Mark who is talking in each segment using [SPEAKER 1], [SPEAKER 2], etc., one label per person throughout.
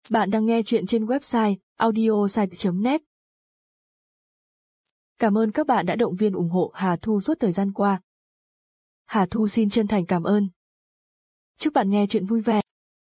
[SPEAKER 1] Bạn đang nghe chuyện trên website audiosite.net. Cảm ơn các bạn đã động viên ủng hộ Hà Thu suốt thời gian qua. Hà Thu xin chân thành cảm ơn. Chúc bạn nghe chuyện vui vẻ.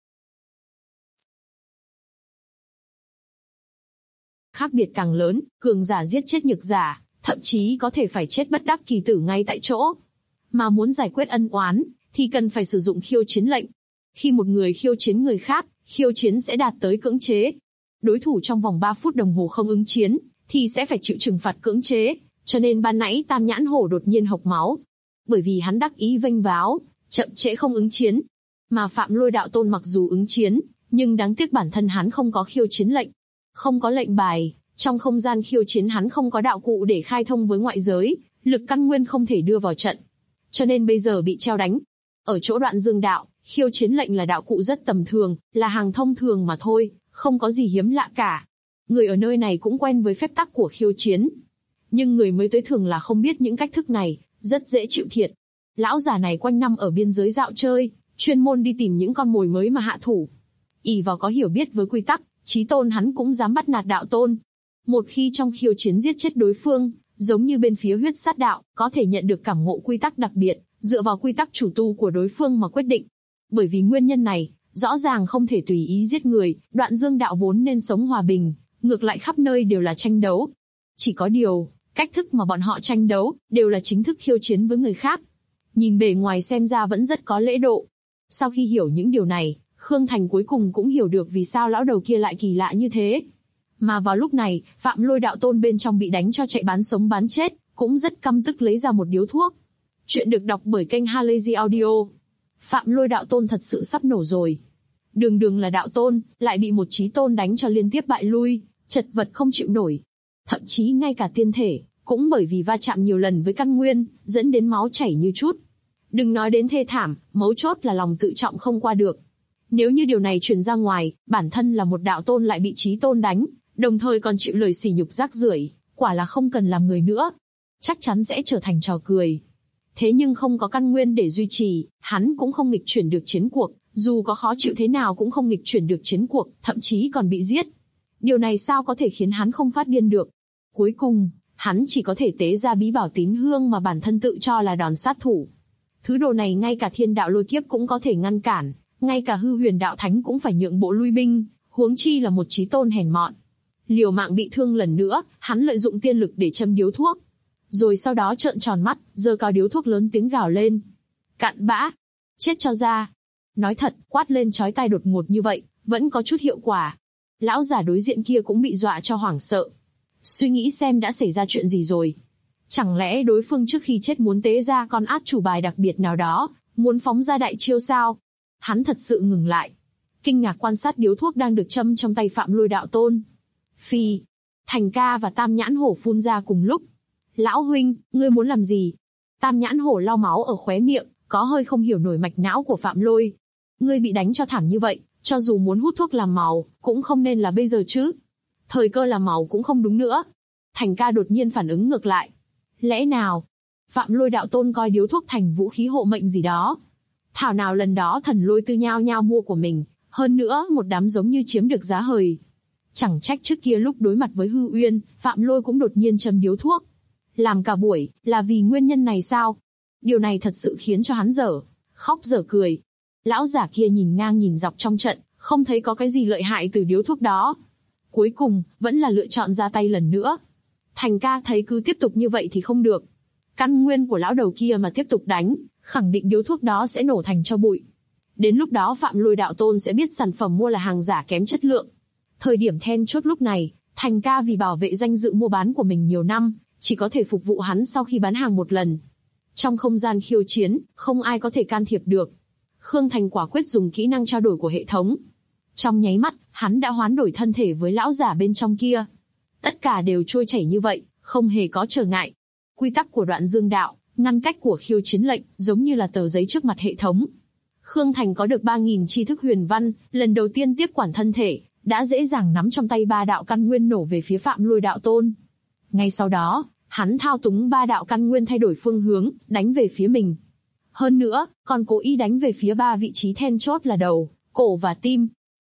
[SPEAKER 2] Khác biệt càng lớn, cường giả giết chết nhược giả, thậm chí có thể phải chết bất đắc kỳ tử ngay tại chỗ. Mà muốn giải quyết ân oán, thì cần phải sử dụng khiêu chiến lệnh. Khi một người khiêu chiến người khác, khiêu chiến sẽ đạt tới cưỡng chế. Đối thủ trong vòng 3 phút đồng hồ không ứng chiến, thì sẽ phải chịu trừng phạt cưỡng chế, cho nên ban nãy Tam Nhãn Hổ đột nhiên hộc máu. Bởi vì hắn đắc ý vênh váo, chậm trễ không ứng chiến. Mà Phạm Lôi Đạo Tôn mặc dù ứng chiến, nhưng đáng tiếc bản thân hắn không có khiêu chiến lệnh. Không có lệnh bài, trong không gian khiêu chiến hắn không có đạo cụ để khai thông với ngoại giới, lực căn nguyên không thể đưa vào trận. Cho nên bây giờ bị treo đánh. Ở chỗ Đoạn Dương đạo, khiêu chiến lệnh là đạo cụ rất tầm thường, là hàng thông thường mà thôi, không có gì hiếm lạ cả. Người ở nơi này cũng quen với phép tắc của khiêu chiến. Nhưng người mới tới thường là không biết những cách thức này, rất dễ chịu thiệt. Lão già này quanh năm ở biên giới dạo chơi, chuyên môn đi tìm những con mồi mới mà hạ thủ. Ỷ vào có hiểu biết với quy tắc, chí tôn hắn cũng dám bắt nạt đạo tôn. Một khi trong khiêu chiến giết chết đối phương, giống như bên phía huyết sát đạo, có thể nhận được cảm ngộ quy tắc đặc biệt, dựa vào quy tắc chủ tu của đối phương mà quyết định. Bởi vì nguyên nhân này, rõ ràng không thể tùy ý giết người, Đoạn Dương đạo vốn nên sống hòa bình, ngược lại khắp nơi đều là tranh đấu. Chỉ có điều, cách thức mà bọn họ tranh đấu, đều là chính thức khiêu chiến với người khác. Nhìn bề ngoài xem ra vẫn rất có lễ độ. Sau khi hiểu những điều này, Khương Thành cuối cùng cũng hiểu được vì sao lão đầu kia lại kỳ lạ như thế. Mà vào lúc này, Phạm Lôi Đạo Tôn bên trong bị đánh cho chạy bán sống bán chết, cũng rất căm tức lấy ra một điếu thuốc. Chuyện được đọc bởi kênh Halazy Audio. Phạm Lôi Đạo Tôn thật sự sắp nổ rồi. Đường đường là đạo tôn, lại bị một chí tôn đánh cho liên tiếp bại lui, chật vật không chịu nổi. Thậm chí ngay cả tiên thể, cũng bởi vì va chạm nhiều lần với căn nguyên, dẫn đến máu chảy như chút. Đừng nói đến thê thảm, mấu chốt là lòng tự trọng không qua được. Nếu như điều này truyền ra ngoài, bản thân là một đạo tôn lại bị chí tôn đánh, đồng thời còn chịu lời sỉ nhục rác rưởi, quả là không cần làm người nữa. Chắc chắn sẽ trở thành trò cười. Thế nhưng không có căn nguyên để duy trì, hắn cũng không nghịch chuyển được chiến cuộc, dù có khó chịu thế nào cũng không nghịch chuyển được chiến cuộc, thậm chí còn bị giết. Điều này sao có thể khiến hắn không phát điên được? Cuối cùng, hắn chỉ có thể tế ra bí bảo tín hương mà bản thân tự cho là đòn sát thủ. Thứ đồ này ngay cả thiên đạo lôi kiếp cũng có thể ngăn cản, ngay cả hư huyền đạo thánh cũng phải nhượng bộ lui binh, huống chi là một chí tôn hèn mọn. Liều mạng bị thương lần nữa, hắn lợi dụng tiên lực để châm điếu thuốc. Rồi sau đó trợn tròn mắt, giơ cao điếu thuốc lớn tiếng gào lên. Cặn bã! Chết cho ra! Nói thật, quát lên chói tai đột ngột như vậy, vẫn có chút hiệu quả. Lão già đối diện kia cũng bị dọa cho hoảng sợ. Suy nghĩ xem đã xảy ra chuyện gì rồi. Chẳng lẽ đối phương trước khi chết muốn tế ra con át chủ bài đặc biệt nào đó, muốn phóng ra đại chiêu sao? Hắn thật sự ngừng lại. Kinh ngạc quan sát điếu thuốc đang được châm trong tay Phạm Lôi Đạo Tôn. Phi! Thành Ca và Tam Nhãn Hổ phun ra cùng lúc. Lão huynh, ngươi muốn làm gì? Tam Nhãn Hổ lau máu ở khóe miệng, có hơi không hiểu nổi mạch não của Phạm Lôi. Ngươi bị đánh cho thảm như vậy, cho dù muốn hút thuốc làm màu, cũng không nên là bây giờ chứ. Thời cơ làm màu cũng không đúng nữa. Thành Ca đột nhiên phản ứng ngược lại. Lẽ nào? Phạm Lôi Đạo Tôn coi điếu thuốc thành vũ khí hộ mệnh gì đó. Thảo nào lần đó Thần Lôi Tư nhao nhao mua của mình, hơn nữa một đám giống như chiếm được giá hời. Chẳng trách trước kia lúc đối mặt với Hư Uyên, Phạm Lôi cũng đột nhiên châm điếu thuốc. Làm cả buổi, là vì nguyên nhân này sao? Điều này thật sự khiến cho hắn dở khóc dở cười. Lão giả kia nhìn ngang nhìn dọc trong trận, không thấy có cái gì lợi hại từ điếu thuốc đó. Cuối cùng, vẫn là lựa chọn ra tay lần nữa. Thành Ca thấy cứ tiếp tục như vậy thì không được. Căn nguyên của lão đầu kia mà tiếp tục đánh, khẳng định điếu thuốc đó sẽ nổ thành tro bụi. Đến lúc đó Phạm Lôi Đạo Tôn sẽ biết sản phẩm mua là hàng giả kém chất lượng. Thời điểm then chốt lúc này, Thành Ca vì bảo vệ danh dự mua bán của mình nhiều năm, chỉ có thể phục vụ hắn sau khi bán hàng một lần. Trong không gian khiêu chiến, không ai có thể can thiệp được. Khương Thành quả quyết dùng kỹ năng trao đổi của hệ thống. Trong nháy mắt, hắn đã hoán đổi thân thể với lão giả bên trong kia. Tất cả đều trôi chảy như vậy, không hề có trở ngại. Quy tắc của Đoạn Dương đạo, ngăn cách của khiêu chiến lệnh, giống như là tờ giấy trước mặt hệ thống. Khương Thành có được 3.000 tri thức huyền văn, lần đầu tiên tiếp quản thân thể, đã dễ dàng nắm trong tay 3 đạo căn nguyên nổ về phía Phạm Lôi Đạo Tôn. Ngay sau đó, hắn thao túng 3 đạo căn nguyên thay đổi phương hướng, đánh về phía mình. Hơn nữa, còn cố ý đánh về phía 3 vị trí then chốt là đầu, cổ và tim.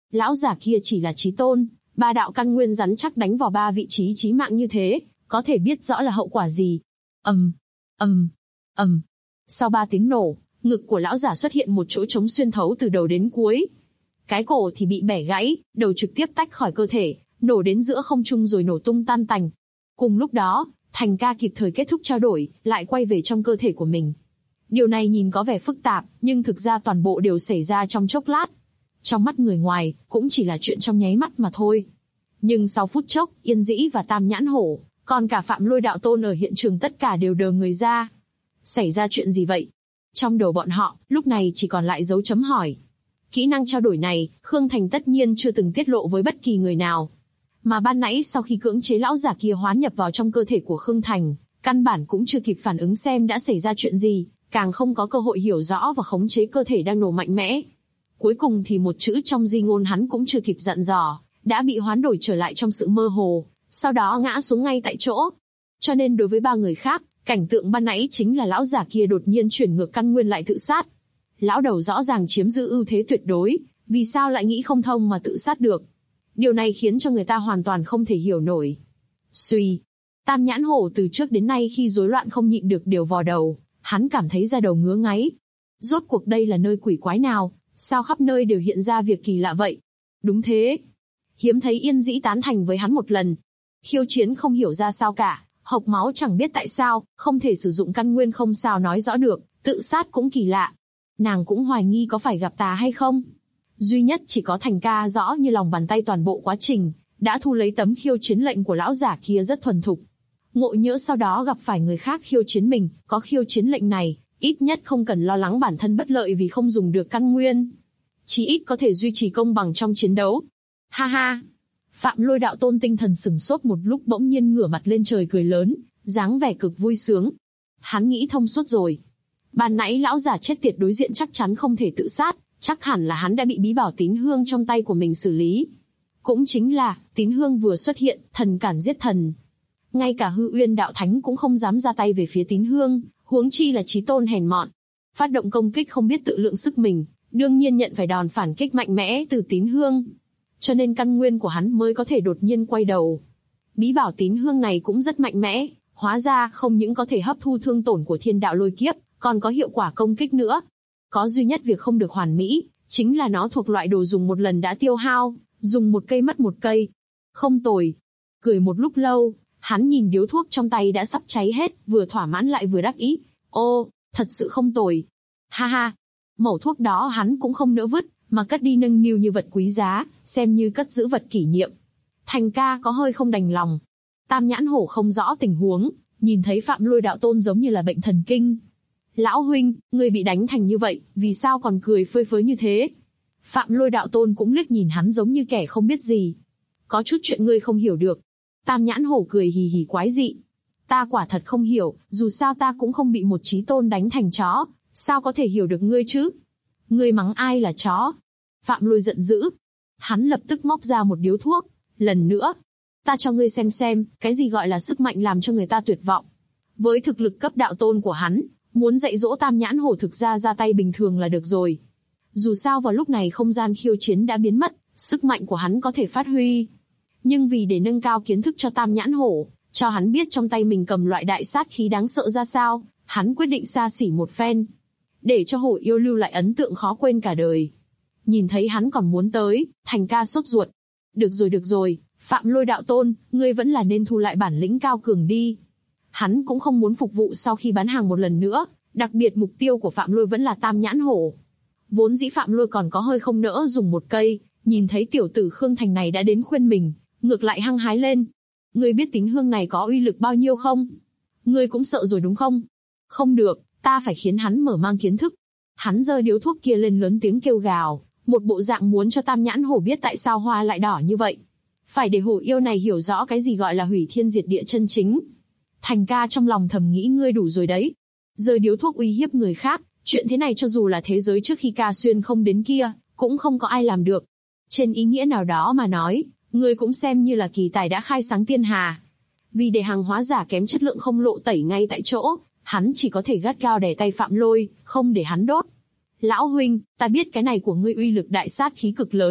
[SPEAKER 2] Lão giả kia chỉ là chí tôn, 3 đạo căn nguyên rắn chắc đánh vào 3 vị trí chí mạng như thế, có thể biết rõ là hậu quả gì. ầm, ầm, ầm. Sau 3 tiếng nổ, ngực của lão giả xuất hiện một chỗ trống xuyên thấu từ đầu đến cuối. Cái cổ thì bị bẻ gãy, đầu trực tiếp tách khỏi cơ thể, nổ đến giữa không trung rồi nổ tung tan tành. Cùng lúc đó, Thành Ca kịp thời kết thúc trao đổi, lại quay về trong cơ thể của mình. Điều này nhìn có vẻ phức tạp, nhưng thực ra toàn bộ đều xảy ra trong chốc lát. Trong mắt người ngoài, cũng chỉ là chuyện trong nháy mắt mà thôi. Nhưng sau phút chốc, Yên Dĩ và Tam Nhãn Hổ, còn cả Phạm Lôi đạo tôn ở hiện trường tất cả đều đờ người ra. Xảy ra chuyện gì vậy? Trong đầu bọn họ, lúc này chỉ còn lại dấu chấm hỏi. Kỹ năng trao đổi này, Khương Thành tất nhiên chưa từng tiết lộ với bất kỳ người nào. Mà ban nãy sau khi cưỡng chế lão giả kia hoán nhập vào trong cơ thể của Khương Thành, căn bản cũng chưa kịp phản ứng xem đã xảy ra chuyện gì, càng không có cơ hội hiểu rõ và khống chế cơ thể đang nổ mạnh mẽ. Cuối cùng thì một chữ trong di ngôn hắn cũng chưa kịp dặn dò, đã bị hoán đổi trở lại trong sự mơ hồ, sau đó ngã xuống ngay tại chỗ. Cho nên đối với 3 người khác, cảnh tượng ban nãy chính là lão giả kia đột nhiên chuyển ngược căn nguyên lại tự sát. Lão đầu rõ ràng chiếm giữ ưu thế tuyệt đối, vì sao lại nghĩ không thông mà tự sát được? Điều này khiến cho người ta hoàn toàn không thể hiểu nổi. Suy, Tam Nhãn Hổ từ trước đến nay khi rối loạn không nhịn được đều vò đầu, hắn cảm thấy da đầu ngứa ngáy. Rốt cuộc đây là nơi quỷ quái nào, sao khắp nơi đều hiện ra việc kỳ lạ vậy? Đúng thế. Hiếm thấy Yên Dĩ tán thành với hắn một lần. Khiêu Chiến không hiểu ra sao cả, hộc máu chẳng biết tại sao, không thể sử dụng căn nguyên không sao nói rõ được, tự sát cũng kỳ lạ. Nàng cũng hoài nghi có phải gặp tà hay không. Duy nhất chỉ có Thành Ca rõ như lòng bàn tay toàn bộ quá trình, đã thu lấy tấm khiêu chiến lệnh của lão giả kia rất thuần thục. Ngộ nhỡ sau đó gặp phải người khác khiêu chiến mình, có khiêu chiến lệnh này, ít nhất không cần lo lắng bản thân bất lợi vì không dùng được căn nguyên. Chí ít có thể duy trì công bằng trong chiến đấu. Ha ha! Phạm Lôi đạo tôn tinh thần sửng sốt một lúc bỗng nhiên ngửa mặt lên trời cười lớn, dáng vẻ cực vui sướng. Hắn nghĩ thông suốt rồi. Ban nãy lão giả chết tiệt đối diện chắc chắn không thể tự sát, chắc hẳn là hắn đã bị bí bảo tín hương trong tay của mình xử lý. Cũng chính là, tín hương vừa xuất hiện, thần cản giết thần. Ngay cả Hư Uyên đạo thánh cũng không dám ra tay về phía tín hương, huống chi là chí tôn hèn mọn. Phát động công kích không biết tự lượng sức mình, đương nhiên nhận phải đòn phản kích mạnh mẽ từ tín hương. Cho nên căn nguyên của hắn mới có thể đột nhiên quay đầu. Bí bảo tín hương này cũng rất mạnh mẽ, hóa ra không những có thể hấp thu thương tổn của thiên đạo lôi kiếp, còn có hiệu quả công kích nữa. Có duy nhất việc không được hoàn mỹ, chính là nó thuộc loại đồ dùng một lần đã tiêu hao, dùng một cây mất một cây. Không tồi. Cười một lúc lâu, hắn nhìn điếu thuốc trong tay đã sắp cháy hết, vừa thỏa mãn lại vừa đắc ý. Ô, thật sự không tồi. Ha ha. Mẩu thuốc đó hắn cũng không nỡ vứt, mà cất đi nâng niu như vật quý giá, xem như cất giữ vật kỷ niệm. Thành Ca có hơi không đành lòng. Tam Nhãn Hổ không rõ tình huống, nhìn thấy Phạm Lôi đạo tôn giống như là bệnh thần kinh. Lão huynh, ngươi bị đánh thành như vậy, vì sao còn cười phơi phới như thế? Phạm Lôi đạo tôn cũng liếc nhìn hắn giống như kẻ không biết gì. Có chút chuyện ngươi không hiểu được. Tam Nhãn Hổ cười hì hì quái dị. Ta quả thật không hiểu, dù sao ta cũng không bị một chí tôn đánh thành chó, sao có thể hiểu được ngươi chứ? Ngươi mắng ai là chó? Phạm Lôi giận dữ. Hắn lập tức móc ra một điếu thuốc. Lần nữa, ta cho ngươi xem, cái gì gọi là sức mạnh làm cho người ta tuyệt vọng. Với thực lực cấp đạo tôn của hắn, muốn dạy dỗ Tam Nhãn Hổ thực ra tay bình thường là được rồi. Dù sao vào lúc này không gian khiêu chiến đã biến mất, sức mạnh của hắn có thể phát huy. Nhưng vì để nâng cao kiến thức cho Tam Nhãn Hổ, cho hắn biết trong tay mình cầm loại đại sát khí đáng sợ ra sao, hắn quyết định xa xỉ một phen. Để cho Hổ yêu lưu lại ấn tượng khó quên cả đời. Nhìn thấy hắn còn muốn tới, Thành Ca sốt ruột. Được rồi, Phạm Lôi đạo tôn, ngươi vẫn là nên thu lại bản lĩnh cao cường đi. Hắn cũng không muốn phục vụ sau khi bán hàng một lần nữa, đặc biệt mục tiêu của Phạm Lôi vẫn là Tam Nhãn Hổ. Vốn dĩ Phạm Lôi còn có hơi không nỡ dùng một cây, nhìn thấy tiểu tử Khương Thành này đã đến khuyên mình, ngược lại hăng hái lên. Ngươi biết tín hương này có uy lực bao nhiêu không? Ngươi cũng sợ rồi đúng không? Không được, ta phải khiến hắn mở mang kiến thức. Hắn giơ điếu thuốc kia lên lớn tiếng kêu gào, một bộ dạng muốn cho Tam Nhãn Hổ biết tại sao hoa lại đỏ như vậy. Phải để hổ yêu này hiểu rõ cái gì gọi là hủy thiên diệt địa chân chính. Thành Ca trong lòng thầm nghĩ ngươi đủ rồi đấy. Giơ điếu thuốc uy hiếp người khác, chuyện thế này cho dù là thế giới trước khi Ca Xuyên không đến kia, cũng không có ai làm được. Trên ý nghĩa nào đó mà nói, ngươi cũng xem như là kỳ tài đã khai sáng thiên hà. Vì để hàng hóa giả kém chất lượng không lộ tẩy ngay tại chỗ, hắn chỉ có thể gắt gao đè tay Phạm Lôi, không để hắn đốt. Lão huynh, ta biết cái này của ngươi uy lực đại sát khí cực lớn,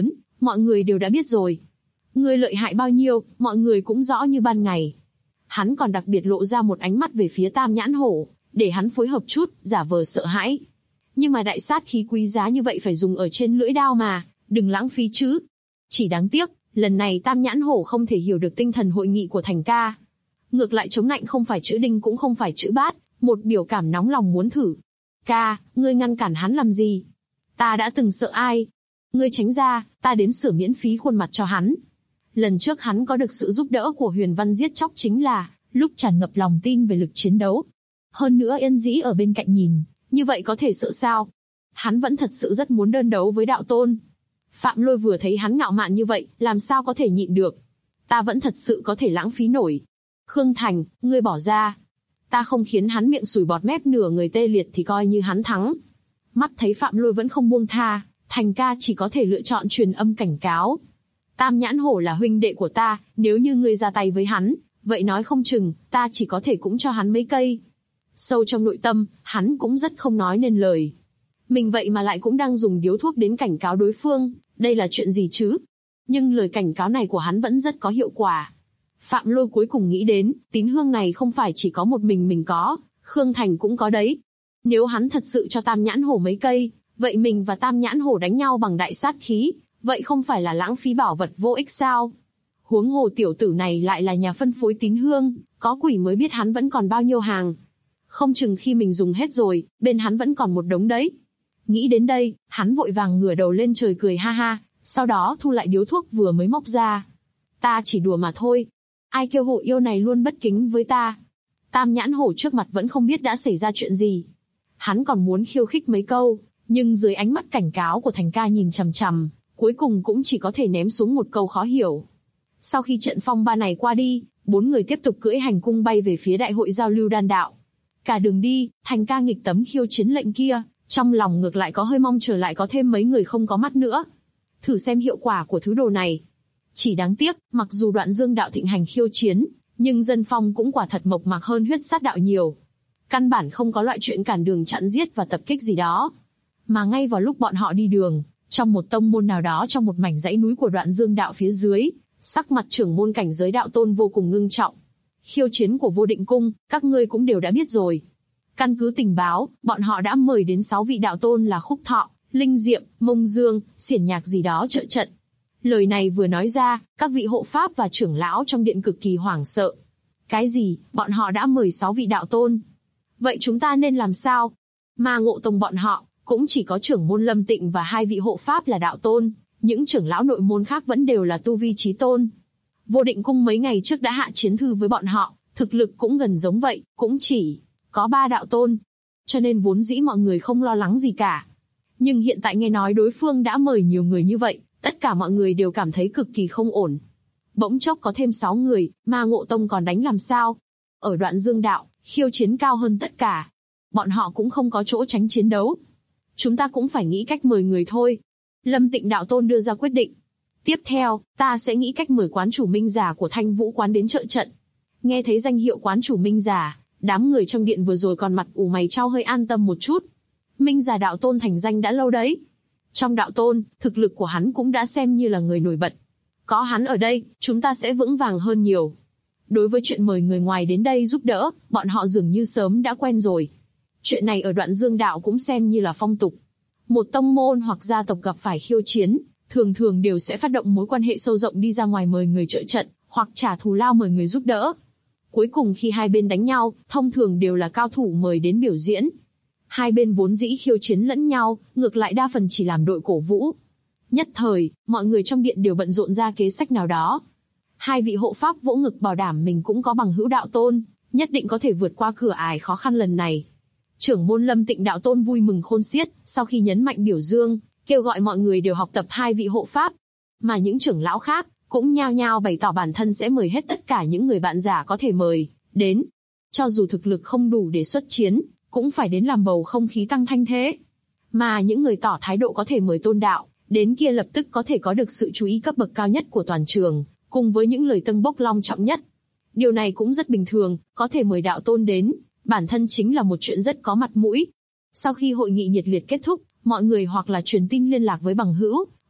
[SPEAKER 2] mọi người đều đã biết rồi. Ngươi lợi hại bao nhiêu, mọi người cũng rõ như ban ngày. Hắn còn đặc biệt lộ ra một ánh mắt về phía Tam Nhãn Hổ, để hắn phối hợp chút, giả vờ sợ hãi. Nhưng mà đại sát khí quý giá như vậy phải dùng ở trên lưỡi đao mà, đừng lãng phí chứ. Chỉ đáng tiếc, lần này Tam Nhãn Hổ không thể hiểu được tinh thần hội nghị của Thành ca. Ngược lại chống nạnh không phải chữ đinh cũng không phải chữ bát, một biểu cảm nóng lòng muốn thử. Ca, ngươi ngăn cản hắn làm gì? Ta đã từng sợ ai? Ngươi tránh ra, ta đến sửa miễn phí khuôn mặt cho hắn. Lần trước hắn có được sự giúp đỡ của Huyền Văn giết chóc chính là lúc tràn ngập lòng tin về lực chiến đấu. Hơn nữa Yên Dĩ ở bên cạnh nhìn, như vậy có thể sợ sao? Hắn vẫn thật sự rất muốn đơn đấu với đạo tôn. Phạm Lôi vừa thấy hắn ngạo mạn như vậy, làm sao có thể nhịn được? Ta vẫn thật sự có thể lãng phí nổi. Khương Thành, ngươi bỏ ra. Ta không khiến hắn miệng sùi bọt mép nửa người tê liệt thì coi như hắn thắng. Mắt thấy Phạm Lôi vẫn không buông tha, Thành ca chỉ có thể lựa chọn truyền âm cảnh cáo. Tam Nhãn Hổ là huynh đệ của ta, nếu như ngươi ra tay với hắn, vậy nói không chừng, ta chỉ có thể cũng cho hắn mấy cây. Sâu trong nội tâm, hắn cũng rất không nói nên lời. Mình vậy mà lại cũng đang dùng điếu thuốc đến cảnh cáo đối phương, đây là chuyện gì chứ? Nhưng lời cảnh cáo này của hắn vẫn rất có hiệu quả. Phạm Lôi cuối cùng nghĩ đến, tín hương này không phải chỉ có một mình có, Khương Thành cũng có đấy. Nếu hắn thật sự cho Tam Nhãn Hổ mấy cây, vậy mình và Tam Nhãn Hổ đánh nhau bằng đại sát khí, vậy không phải là lãng phí bảo vật vô ích sao? Huống hồ tiểu tử này lại là nhà phân phối tín hương, có quỷ mới biết hắn vẫn còn bao nhiêu hàng. Không chừng khi mình dùng hết rồi, bên hắn vẫn còn một đống đấy. Nghĩ đến đây, hắn vội vàng ngửa đầu lên trời cười ha ha, sau đó thu lại điếu thuốc vừa mới móc ra. Ta chỉ đùa mà thôi. Ai kêu hộ yêu này luôn bất kính với ta. Tam Nhãn Hổ trước mặt vẫn không biết đã xảy ra chuyện gì. Hắn còn muốn khiêu khích mấy câu, nhưng dưới ánh mắt cảnh cáo của Thành ca nhìn chằm chằm, cuối cùng cũng chỉ có thể ném xuống một câu khó hiểu. Sau khi trận phong ba này qua đi, 4 người tiếp tục cưỡi hành cung bay về phía đại hội giao lưu đan đạo. Cả đường đi, Thành ca nghịch tấm khiêu chiến lệnh kia, trong lòng ngược lại có hơi mong chờ lại có thêm mấy người không có mắt nữa. Thử xem hiệu quả của thứ đồ này. Chỉ đáng tiếc, mặc dù Đoạn Dương đạo thịnh hành khiêu chiến, nhưng dân phong cũng quả thật mộc mạc hơn Huyết Sát đạo nhiều. Căn bản không có loại chuyện cản đường chặn giết và tập kích gì đó. Mà ngay vào lúc bọn họ đi đường, trong một tông môn nào đó trong một mảnh dãy núi của Đoạn Dương đạo phía dưới, sắc mặt trưởng môn cảnh giới đạo tôn vô cùng ngưng trọng. Khiêu chiến của Vô Định Cung, các ngươi cũng đều đã biết rồi. Căn cứ tình báo, bọn họ đã mời đến 6 vị đạo tôn là Khúc Thọ, Linh Diệm, Mông Dương, Xiển Nhạc gì đó trợ trận. Lời này vừa nói ra, các vị hộ pháp và trưởng lão trong điện cực kỳ hoảng sợ. Cái gì, bọn họ đã mời 6 vị đạo tôn? Vậy chúng ta nên làm sao? Mà Ngộ Tông bọn họ, cũng chỉ có trưởng môn Lâm Tịnh và 2 vị hộ pháp là đạo tôn, những trưởng lão nội môn khác vẫn đều là tu vi chí tôn. Vô Định Cung mấy ngày trước đã hạ chiến thư với bọn họ, thực lực cũng gần giống vậy, cũng chỉ có 3 đạo tôn. Cho nên vốn dĩ mọi người không lo lắng gì cả. Nhưng hiện tại nghe nói đối phương đã mời nhiều người như vậy, tất cả mọi người đều cảm thấy cực kỳ không ổn. Bỗng chốc có thêm 6 người, mà Ngộ Tông còn đánh làm sao? Ở Đoạn Dương đạo, khiêu chiến cao hơn tất cả. Bọn họ cũng không có chỗ tránh chiến đấu. Chúng ta cũng phải nghĩ cách mời người thôi. Lâm Tịnh đạo tôn đưa ra quyết định. Tiếp theo, ta sẽ nghĩ cách mời quán chủ Minh Giả của Thanh Vũ quán đến trợ trận. Nghe thấy danh hiệu quán chủ Minh Giả, đám người trong điện vừa rồi còn mặt ủ mày chau hơi an tâm một chút. Minh Giả đạo tôn thành danh đã lâu đấy. Trong đạo tôn, thực lực của hắn cũng đã xem như là người nổi bật. Có hắn ở đây, chúng ta sẽ vững vàng hơn nhiều. Đối với chuyện mời người ngoài đến đây giúp đỡ, bọn họ dường như sớm đã quen rồi. Chuyện này ở Đoạn Dương đạo cũng xem như là phong tục. Một tông môn hoặc gia tộc gặp phải khiêu chiến, thường thường đều sẽ phát động mối quan hệ sâu rộng đi ra ngoài mời người trợ trận, hoặc trả thù lao mời người giúp đỡ. Cuối cùng khi hai bên đánh nhau, thông thường đều là cao thủ mời đến biểu diễn. Hai bên vốn dĩ khiêu chiến lẫn nhau, ngược lại đa phần chỉ làm đội cổ vũ. Nhất thời, mọi người trong điện đều bận rộn ra kế sách nào đó. Hai vị hộ pháp vỗ ngực bảo đảm mình cũng có bằng hữu đạo tôn, nhất định có thể vượt qua cửa ải khó khăn lần này. Trưởng môn Lâm Tịnh đạo tôn vui mừng khôn xiết, sau khi nhấn mạnh biểu dương, kêu gọi mọi người đều học tập hai vị hộ pháp. Mà những trưởng lão khác, cũng nhao nhao bày tỏ bản thân sẽ mời hết tất cả những người bạn giả có thể mời đến. Cho dù thực lực không đủ để xuất chiến, cũng phải đến làm bầu không khí tăng thanh thế. Mà những người tỏ thái độ có thể mời tôn đạo, đến kia lập tức có thể có được sự chú ý cấp bậc cao nhất của toàn trường, cùng với những lời tâng bốc long trọng nhất. Điều này cũng rất bình thường, có thể mời đạo tôn đến, bản thân chính là một chuyện rất có mặt mũi. Sau khi hội nghị nhiệt liệt kết thúc, mọi người hoặc là truyền tin liên lạc với bằng hữu,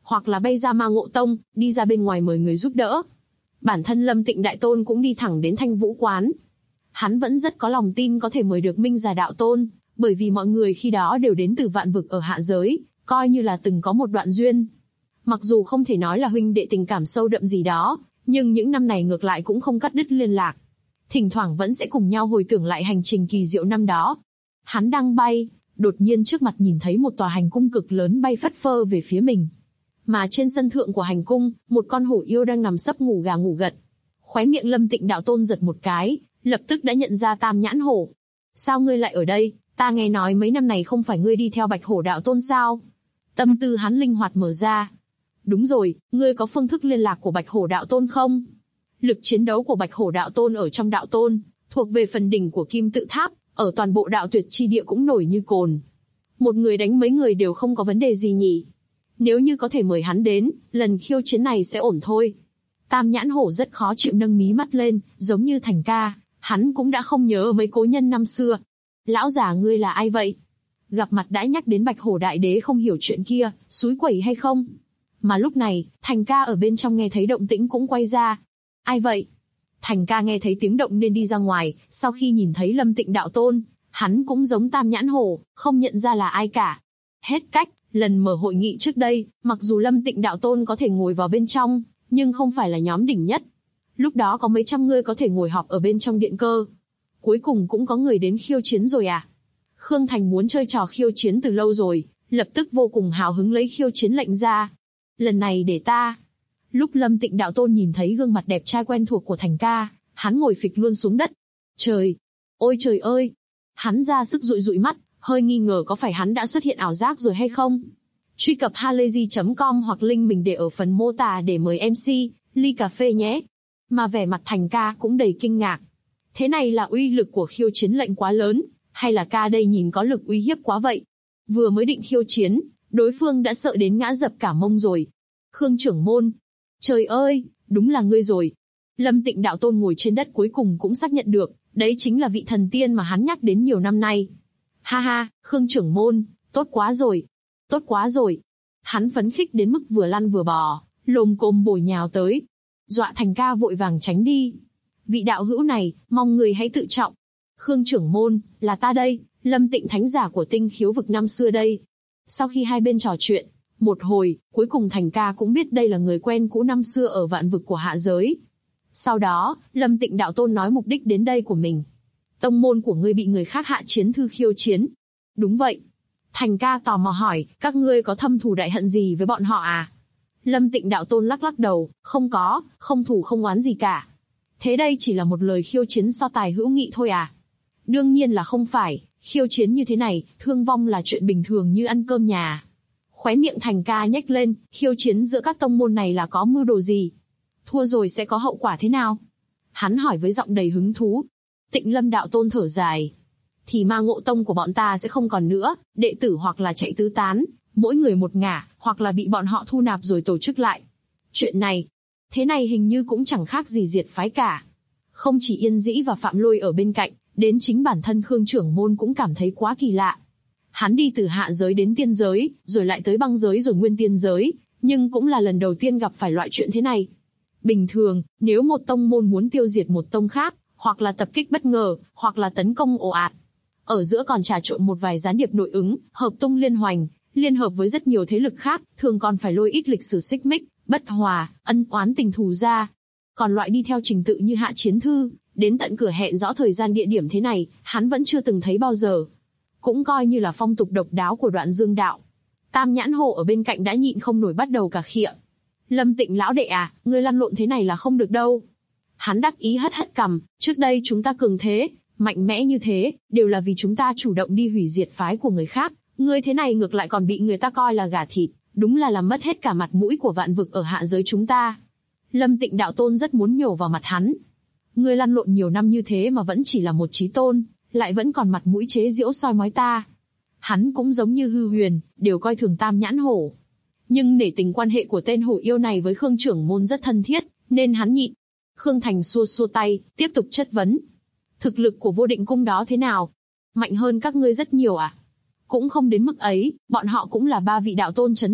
[SPEAKER 2] hoặc là bay ra Ma Ngộ Tông, đi ra bên ngoài mời người giúp đỡ. Bản thân Lâm Tịnh Đại Tôn cũng đi thẳng đến Thanh Vũ Quán. Hắn vẫn rất có lòng tin có thể mời được Minh Già Đạo Tôn, bởi vì mọi người khi đó đều đến từ vạn vực ở hạ giới, coi như là từng có một đoạn duyên. Mặc dù không thể nói là huynh đệ tình cảm sâu đậm gì đó, nhưng những năm này ngược lại cũng không cắt đứt liên lạc. Thỉnh thoảng vẫn sẽ cùng nhau hồi tưởng lại hành trình kỳ diệu năm đó. Hắn đang bay, đột nhiên trước mặt nhìn thấy một tòa hành cung cực lớn bay phất phơ về phía mình. Mà trên sân thượng của hành cung, một con hổ yêu đang nằm sấp ngủ gà ngủ gật. Khóe miệng Lâm Tịnh Đạo Tôn giật một cái, lập tức đã nhận ra Tam Nhãn Hổ. Sao ngươi lại ở đây? Ta nghe nói mấy năm này không phải ngươi đi theo Bạch Hổ Đạo Tôn sao? Tâm tư hắn linh hoạt mở ra. Đúng rồi, ngươi có phương thức liên lạc của Bạch Hổ Đạo Tôn không? Lực chiến đấu của Bạch Hổ Đạo Tôn ở trong đạo tôn, thuộc về phần đỉnh của Kim Tự Tháp, ở toàn bộ đạo tuyệt chi địa cũng nổi như cồn. Một người đánh mấy người đều không có vấn đề gì nhỉ? Nếu như có thể mời hắn đến, lần khiêu chiến này sẽ ổn thôi. Tam Nhãn Hổ rất khó chịu nâng mí mắt lên, giống như Thành ca, hắn cũng đã không nhớ mấy cố nhân năm xưa. Lão già ngươi là ai vậy? Gặp mặt đã nhắc đến Bạch Hổ Đại Đế không hiểu chuyện kia, xúi quẩy hay không? Mà lúc này, Thành ca ở bên trong nghe thấy động tĩnh cũng quay ra. Ai vậy? Thành ca nghe thấy tiếng động nên đi ra ngoài, sau khi nhìn thấy Lâm Tịnh Đạo Tôn, hắn cũng giống Tam Nhãn Hổ, không nhận ra là ai cả. Hết cách, lần mở hội nghị trước đây, mặc dù Lâm Tịnh Đạo Tôn có thể ngồi vào bên trong, nhưng không phải là nhóm đỉnh nhất. Lúc đó có mấy trăm người có thể ngồi họp ở bên trong điện cơ. Cuối cùng cũng có người đến khiêu chiến rồi à? Khương Thành muốn chơi trò khiêu chiến từ lâu rồi, lập tức vô cùng hào hứng lấy khiêu chiến lệnh ra. Lần này để ta. Lúc Lâm Tịnh Đạo Tôn nhìn thấy gương mặt đẹp trai quen thuộc của Thành ca, hắn ngồi phịch luôn xuống đất. Trời! Ôi trời ơi! Hắn ra sức dụi dụi mắt, hơi nghi ngờ có phải hắn đã xuất hiện ảo giác rồi hay không. Truy cập halayzi.com hoặc link mình để ở phần mô tả để mời MC, ly cà phê nhé. Mà vẻ mặt Thành ca cũng đầy kinh ngạc. Thế này là uy lực của khiêu chiến lệnh quá lớn, hay là ca đây nhìn có lực uy hiếp quá vậy? Vừa mới định khiêu chiến, đối phương đã sợ đến ngã dập cả mông rồi. Khương trưởng môn! Trời ơi, đúng là ngươi rồi. Lâm Tịnh Đạo Tôn ngồi trên đất cuối cùng cũng xác nhận được, đấy chính là vị thần tiên mà hắn nhắc đến nhiều năm nay. Ha ha, Khương trưởng môn, tốt quá rồi. Tốt quá rồi. Hắn phấn khích đến mức vừa lăn vừa bò, lồm cồm bổ nhào tới. Dọa Thành ca vội vàng tránh đi. Vị đạo hữu này, mong người hãy tự trọng. Khương trưởng môn, là ta đây, Lâm Tịnh thánh giả của Tinh Khiếu vực năm xưa đây. Sau khi hai bên trò chuyện một hồi, cuối cùng Thành ca cũng biết đây là người quen cũ năm xưa ở vạn vực của hạ giới. Sau đó, Lâm Tịnh Đạo Tôn nói mục đích đến đây của mình. Tông môn của ngươi bị người khác hạ chiến thư khiêu chiến. Đúng vậy. Thành ca tò mò hỏi, các ngươi có thâm thù đại hận gì với bọn họ à? Lâm Tịnh Đạo Tôn lắc lắc đầu, không có, không thù không oán gì cả. Thế đây chỉ là một lời khiêu chiến so tài hữu nghị thôi à? Đương nhiên là không phải, khiêu chiến như thế này, thương vong là chuyện bình thường như ăn cơm nhà. Khóe miệng Thành ca nhếch lên, khiêu chiến giữa các tông môn này là có mưu đồ gì? Thua rồi sẽ có hậu quả thế nào? Hắn hỏi với giọng đầy hứng thú. Tịnh Lâm Đạo Tôn thở dài. Thì Ma Ngộ Tông của bọn ta sẽ không còn nữa, đệ tử hoặc là chạy tứ tán, mỗi người một ngả, hoặc là bị bọn họ thu nạp rồi tổ chức lại. Chuyện này, thế này hình như cũng chẳng khác gì diệt phái cả. Không chỉ Yên Dĩ và Phạm Lôi ở bên cạnh, đến chính bản thân Khương trưởng môn cũng cảm thấy quá kỳ lạ. Hắn đi từ hạ giới đến tiên giới, rồi lại tới băng giới rồi nguyên tiên giới, nhưng cũng là lần đầu tiên gặp phải loại chuyện thế này. Bình thường, nếu một tông môn muốn tiêu diệt một tông khác, hoặc là tập kích bất ngờ, hoặc là tấn công ồ ạt, ở giữa còn trà trộn một vài gián điệp nội ứng, hợp tung liên hoành, liên hợp với rất nhiều thế lực khác, thường còn phải lôi ít lịch sử xích mích, bất hòa, ân oán tình thù ra. Còn loại đi theo trình tự như hạ chiến thư, đến tận cửa hẹn rõ thời gian địa điểm thế này, hắn vẫn chưa từng thấy bao giờ. Cũng coi như là phong tục độc đáo của Đoạn Dương đạo. Tam Nhãn Hổ ở bên cạnh đã nhịn không nổi bắt đầu cà khịa. Lâm Tịnh lão đệ à, ngươi lăn lộn thế này là không được đâu. Hắn đắc ý hất hất cằm, trước đây chúng ta cường thế, mạnh mẽ như thế, đều là vì chúng ta chủ động đi hủy diệt phái của người khác. Ngươi thế này ngược lại còn bị người ta coi là gà thịt, đúng là làm mất hết cả mặt mũi của vạn vực ở hạ giới chúng ta. Lâm Tịnh Đạo Tôn rất muốn nhổ vào mặt hắn. Ngươi lăn lộn nhiều năm như thế mà vẫn chỉ là một chí tôn, lại vẫn còn mặt mũi chế giễu soi mói ta. Hắn cũng giống như Hư Huyền, đều coi thường Tam Nhãn Hổ. Nhưng nể tình quan hệ của tên hổ yêu này với Khương trưởng môn rất thân thiết, nên hắn nhịn. Khương Thành xua xua tay, tiếp tục chất vấn. Thực lực của Vô Định Cung đó thế nào? Mạnh hơn các ngươi rất nhiều à? Cũng không đến mức ấy, bọn họ cũng là 3 vị đạo tôn chấn thủ,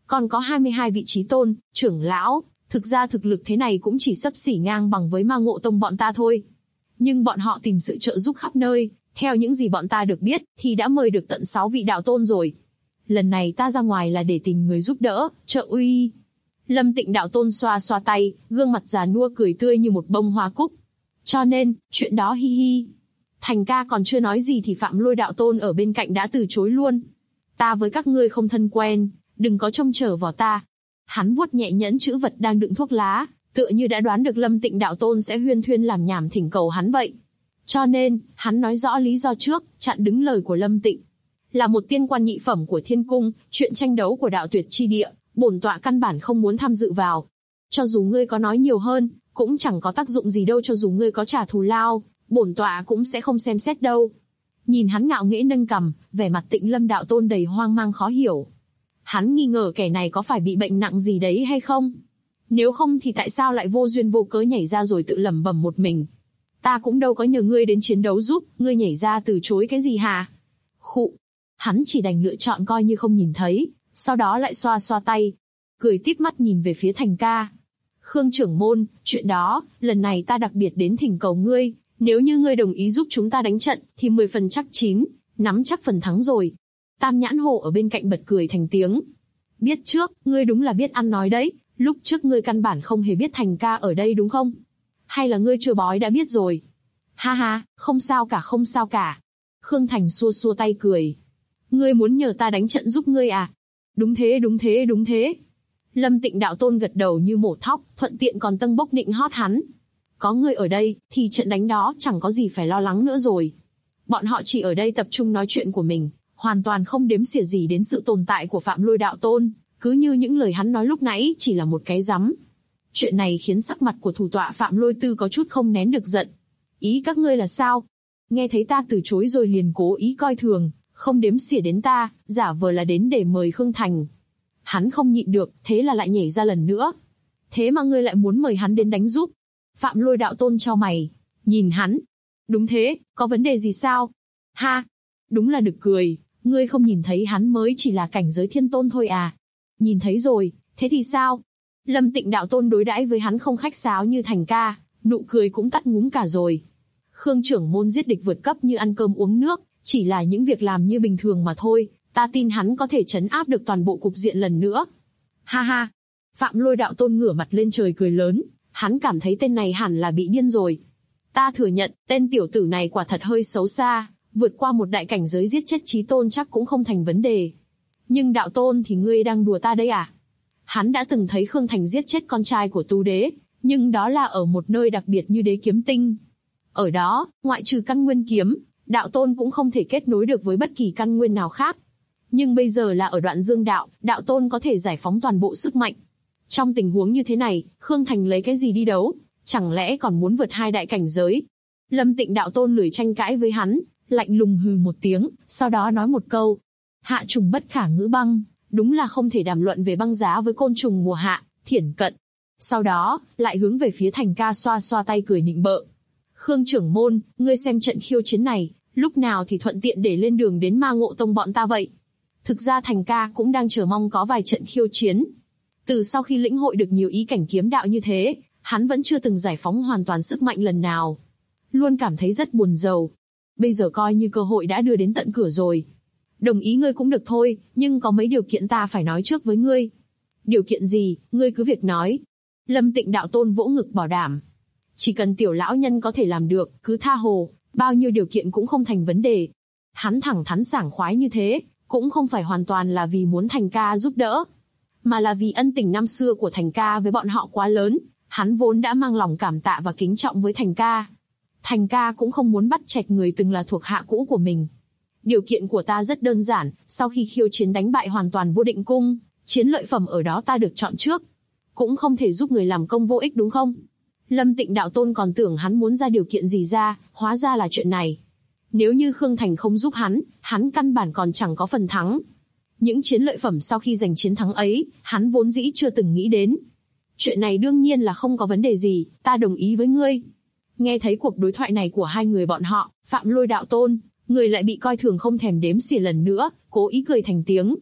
[SPEAKER 2] Còn có 22 vị trí tôn, trưởng lão, thực ra thực lực thế này cũng chỉ xấp xỉ ngang bằng với Ma Ngộ Tông bọn ta thôi. Nhưng bọn họ tìm sự trợ giúp khắp nơi, theo những gì bọn ta được biết, thì đã mời được tận 6 vị đạo tôn rồi. Lần này ta ra ngoài là để tìm người giúp đỡ, trợ uy. Lâm Tịnh đạo tôn xoa xoa tay, gương mặt già nua cười tươi như một bông hoa cúc. Cho nên, chuyện đó hi hi. Thành ca còn chưa nói gì thì Phạm Lôi đạo tôn ở bên cạnh đã từ chối luôn. Ta với các ngươi không thân quen, đừng có trông chờ vào ta. Hắn vuốt nhẹ nhẫn chữ vật đang đựng thuốc lá, tựa như đã đoán được Lâm Tịnh đạo tôn sẽ huyên thuyên làm nhảm thỉnh cầu hắn vậy. Cho nên, hắn nói rõ lý do trước, chặn đứng lời của Lâm Tịnh. Là một tiên quan nhị phẩm của thiên cung, chuyện tranh đấu của đạo tuyệt chi địa, bổn tọa căn bản không muốn tham dự vào. Cho dù ngươi có nói nhiều hơn, cũng chẳng có tác dụng gì đâu, cho dù ngươi có trả thù lao, bổn tọa cũng sẽ không xem xét đâu. Nhìn hắn ngạo nghễ nâng cằm, vẻ mặt Tịnh Lâm đạo tôn đầy hoang mang khó hiểu. Hắn nghi ngờ kẻ này có phải bị bệnh nặng gì đấy hay không? Nếu không thì tại sao lại vô duyên vô cớ nhảy ra rồi tự lẩm bẩm một mình? Ta cũng đâu có nhờ ngươi đến chiến đấu giúp, ngươi nhảy ra từ chối cái gì hả? Khụ. Hắn chỉ đành lựa chọn coi như không nhìn thấy, sau đó lại xoa xoa tay, cười tít mắt nhìn về phía Thành ca. Khương trưởng môn, chuyện đó, lần này ta đặc biệt đến thỉnh cầu ngươi, nếu như ngươi đồng ý giúp chúng ta đánh trận, thì 10 phần chắc chín, nắm chắc phần thắng rồi. Tam Nhãn Hồ ở bên cạnh bật cười thành tiếng. Biết trước, ngươi đúng là biết ăn nói đấy, lúc trước ngươi căn bản không hề biết Thành ca ở đây đúng không? Hay là ngươi chưa bói đã biết rồi? Ha ha, không sao cả không sao cả. Khương Thành xua xua tay cười. Ngươi muốn nhờ ta đánh trận giúp ngươi à? Đúng thế đúng thế đúng thế. Lâm Tịnh đạo tôn gật đầu như mổ thóc, thuận tiện còn tâng bốc nịnh hót hắn. Có ngươi ở đây, thì trận đánh đó chẳng có gì phải lo lắng nữa rồi. Bọn họ chỉ ở đây tập trung nói chuyện của mình, hoàn toàn không đếm xỉa gì đến sự tồn tại của Phạm Lôi đạo tôn, cứ như những lời hắn nói lúc nãy chỉ là một cái rắm. Chuyện này khiến sắc mặt của thủ tọa Phạm Lôi Tư có chút không nén được giận. Ý các ngươi là sao? Nghe thấy ta từ chối rồi liền cố ý coi thường, không đếm xỉa đến ta, giả vờ là đến để mời Khương Thành. Hắn không nhịn được, thế là lại nhảy ra lần nữa. Thế mà ngươi lại muốn mời hắn đến đánh giúp? Phạm Lôi đạo tôn chau mày, nhìn hắn. Đúng thế, có vấn đề gì sao? Ha, đúng là nực cười, ngươi không nhìn thấy hắn mới chỉ là cảnh giới thiên tôn thôi à? Nhìn thấy rồi, thế thì sao? Lâm Tịnh đạo tôn đối đãi với hắn không khách sáo như Thành ca, nụ cười cũng tắt ngúm cả rồi. Khương trưởng môn giết địch vượt cấp như ăn cơm uống nước, chỉ là những việc làm như bình thường mà thôi, ta tin hắn có thể trấn áp được toàn bộ cục diện lần nữa. Ha ha. Phạm Lôi đạo tôn ngửa mặt lên trời cười lớn, hắn cảm thấy tên này hẳn là bị điên rồi. Ta thừa nhận, tên tiểu tử này quả thật hơi xấu xa, vượt qua một đại cảnh giới giết chết chí tôn chắc cũng không thành vấn đề. Nhưng đạo tôn thì ngươi đang đùa ta đấy à? Hắn đã từng thấy Khương Thành giết chết con trai của Tu Đế, nhưng đó là ở một nơi đặc biệt như Đế Kiếm Tinh. Ở đó, ngoại trừ căn nguyên kiếm, đạo tôn cũng không thể kết nối được với bất kỳ căn nguyên nào khác. Nhưng bây giờ là ở đoạn dương đạo, đạo tôn có thể giải phóng toàn bộ sức mạnh. Trong tình huống như thế này, Khương Thành lấy cái gì đi đấu? Chẳng lẽ còn muốn vượt hai đại cảnh giới? Lâm Tịnh đạo tôn lười tranh cãi với hắn, lạnh lùng hừ một tiếng, sau đó nói một câu. Hạ trùng bất khả ngữ băng, đúng là không thể đàm luận về băng giá với côn trùng mùa hạ, thiển cận. Sau đó, lại hướng về phía Thành ca xoa xoa tay cười nịnh bợ. Khương trưởng môn, ngươi xem trận khiêu chiến này, lúc nào thì thuận tiện để lên đường đến Ma Ngộ Tông bọn ta vậy? Thực ra Thành ca cũng đang chờ mong có vài trận khiêu chiến. Từ sau khi lĩnh hội được nhiều ý cảnh kiếm đạo như thế, hắn vẫn chưa từng giải phóng hoàn toàn sức mạnh lần nào. Luôn cảm thấy rất buồn rầu. Bây giờ coi như cơ hội đã đưa đến tận cửa rồi. Đồng ý ngươi cũng được thôi, nhưng có mấy điều kiện ta phải nói trước với ngươi. Điều kiện gì, ngươi cứ việc nói. Lâm Tịnh đạo tôn vỗ ngực bảo đảm. Chỉ cần tiểu lão nhân có thể làm được, cứ tha hồ, bao nhiêu điều kiện cũng không thành vấn đề. Hắn thẳng thắn sảng khoái như thế, cũng không phải hoàn toàn là vì muốn Thành ca giúp đỡ, mà là vì ân tình năm xưa của Thành ca với bọn họ quá lớn, hắn vốn đã mang lòng cảm tạ và kính trọng với Thành ca. Thành ca cũng không muốn bắt chẹt người từng là thuộc hạ cũ của mình. Điều kiện của ta rất đơn giản, sau khi khiêu chiến đánh bại hoàn toàn Vô Định Cung, chiến lợi phẩm ở đó ta được chọn trước. Cũng không thể giúp người làm công vô ích đúng không? Lâm Tịnh đạo tôn còn tưởng hắn muốn ra điều kiện gì ra, hóa ra là chuyện này. Nếu như Khương Thành không giúp hắn căn bản còn chẳng có phần thắng. Những chiến lợi phẩm sau khi giành chiến thắng ấy, hắn vốn dĩ chưa từng nghĩ đến. Chuyện này đương nhiên là không có vấn đề gì, ta đồng ý với ngươi. Nghe thấy cuộc đối thoại này của hai người bọn họ, Phạm Lôi đạo tôn, người lại bị coi thường không thèm đếm xỉa lần nữa, cố ý cười thành tiếng.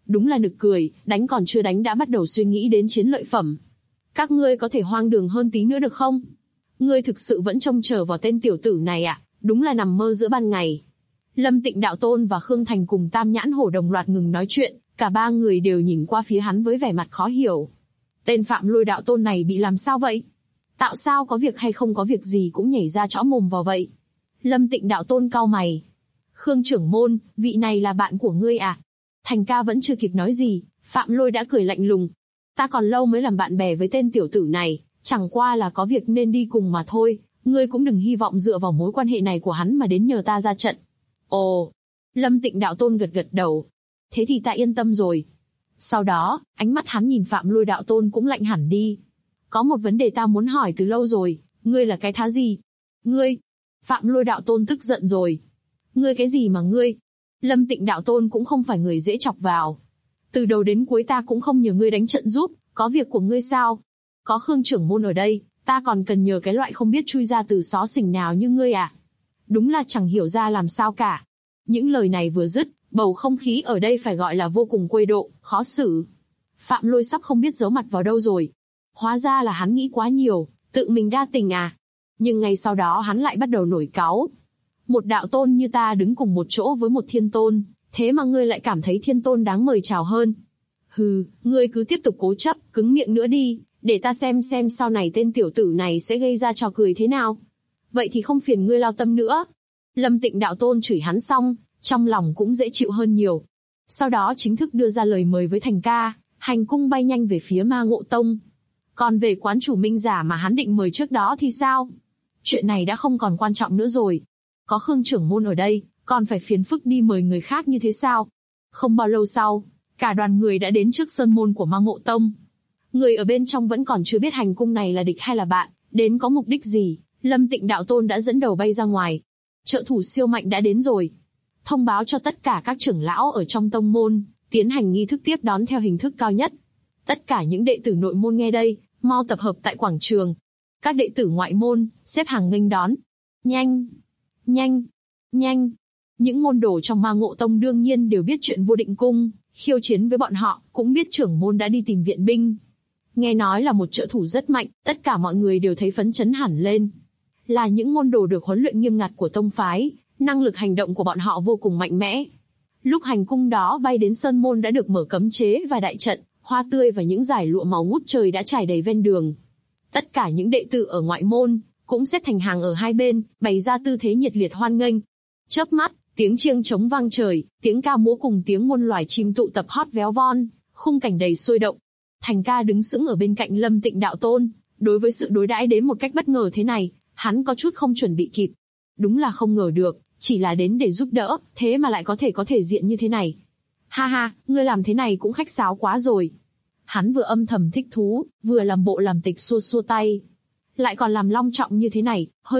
[SPEAKER 2] Đúng là nực cười, đánh còn chưa đánh đã bắt đầu suy nghĩ đến chiến lợi phẩm. Các ngươi có thể hoang đường hơn tí nữa được không? Ngươi thực sự vẫn trông chờ vào tên tiểu tử này à? Đúng là nằm mơ giữa ban ngày. Lâm Tịnh Đạo Tôn và Khương Thành cùng Tam Nhãn Hổ đồng loạt ngừng nói chuyện, cả ba người đều nhìn qua phía hắn với vẻ mặt khó hiểu. Tên Phạm Lôi Đạo Tôn này bị làm sao vậy? Tạo sao có việc hay không có việc gì cũng nhảy ra chõ mồm vào vậy? Lâm Tịnh Đạo Tôn cau mày. Khương trưởng môn, vị này là bạn của ngươi à? Thành ca vẫn chưa kịp nói gì, Phạm Lôi đã cười lạnh lùng. Ta còn lâu mới làm bạn bè với tên tiểu tử này, chẳng qua là có việc nên đi cùng mà thôi, ngươi cũng đừng hy vọng dựa vào mối quan hệ này của hắn mà đến nhờ ta ra trận. Ồ, Lâm Tịnh Đạo Tôn gật gật đầu. Thế thì ta yên tâm rồi. Sau đó, ánh mắt hắn nhìn Phạm Lôi Đạo Tôn cũng lạnh hẳn đi. Có một vấn đề ta muốn hỏi từ lâu rồi, ngươi là cái thá gì? Ngươi? Phạm Lôi Đạo Tôn tức giận rồi. Ngươi cái gì mà ngươi? Lâm Tịnh Đạo Tôn cũng không phải người dễ chọc vào. Từ đầu đến cuối ta cũng không nhờ ngươi đánh trận giúp, có việc của ngươi sao? Có Khương trưởng môn ở đây, ta còn cần nhờ cái loại không biết chui ra từ xó xỉnh nào như ngươi à? Đúng là chẳng hiểu ra làm sao cả. Những lời này vừa dứt, bầu không khí ở đây phải gọi là vô cùng quê độ, khó xử. Phạm Lôi sắp không biết giấu mặt vào đâu rồi. Hóa ra là hắn nghĩ quá nhiều, tự mình đa tình à. Nhưng ngay sau đó hắn lại bắt đầu nổi cáu. Một đạo tôn như ta đứng cùng một chỗ với một thiên tôn, thế mà ngươi lại cảm thấy thiên tôn đáng mời chào hơn. Hừ, ngươi cứ tiếp tục cố chấp, cứng miệng nữa đi, để ta xem sau này tên tiểu tử này sẽ gây ra trò cười thế nào. Vậy thì không phiền ngươi lao tâm nữa. Lâm Tịnh Đạo Tôn chửi hắn xong, trong lòng cũng dễ chịu hơn nhiều. Sau đó chính thức đưa ra lời mời với Thành ca, hành cung bay nhanh về phía Ma Ngộ Tông. Còn về quán chủ Minh Giả mà hắn định mời trước đó thì sao? Chuyện này đã không còn quan trọng nữa rồi. Có Khương trưởng môn ở đây, còn phải phiền phức đi mời người khác như thế sao? Không bao lâu sau, cả đoàn người đã đến trước sơn môn của Ma Ngộ Tông. Người ở bên trong vẫn còn chưa biết hành cung này là địch hay là bạn, đến có mục đích gì. Lâm Tịnh Đạo Tôn đã dẫn đầu bay ra ngoài. Trợ thủ siêu mạnh đã đến rồi. Thông báo cho tất cả các trưởng lão ở trong tông môn, tiến hành nghi thức tiếp đón theo hình thức cao nhất. Tất cả những đệ tử nội môn nghe đây, mau tập hợp tại quảng trường. Các đệ tử ngoại môn, xếp hàng nghênh đón. Nhanh! Nhanh! Nhanh! Những môn đồ trong Ma Ngộ Tông đương nhiên đều biết chuyện Vô Định Cung, khiêu chiến với bọn họ, cũng biết trưởng môn đã đi tìm viện binh. Nghe nói là một trợ thủ rất mạnh, tất cả mọi người đều thấy phấn chấn hẳn lên. Là những môn đồ được huấn luyện nghiêm ngặt của tông phái, năng lực hành động của bọn họ vô cùng mạnh mẽ. Lúc hành cung đó bay đến sơn môn đã được mở cấm chế và đại trận, hoa tươi và những dải lụa màu ngút trời đã trải đầy ven đường. Tất cả những đệ tử ở ngoại môn cũng xếp thành hàng ở hai bên, bày ra tư thế nhiệt liệt hoan nghênh. Chớp mắt, tiếng chiêng trống vang trời, tiếng ca múa cùng tiếng muôn loài chim tụ tập hót véo von, khung cảnh đầy sôi động. Thành ca đứng sững ở bên cạnh Lâm Tịnh Đạo Tôn, đối với sự đối đãi đến một cách bất ngờ thế này, hắn có chút không chuẩn bị kịp. Đúng là không ngờ được, chỉ là đến để giúp đỡ, thế mà lại có thể diện như thế này. Ha ha, ngươi làm thế này cũng khách sáo quá rồi. Hắn vừa âm thầm thích thú, vừa làm bộ làm tịch xua xua tay. Lại còn làm long trọng như thế này, hơi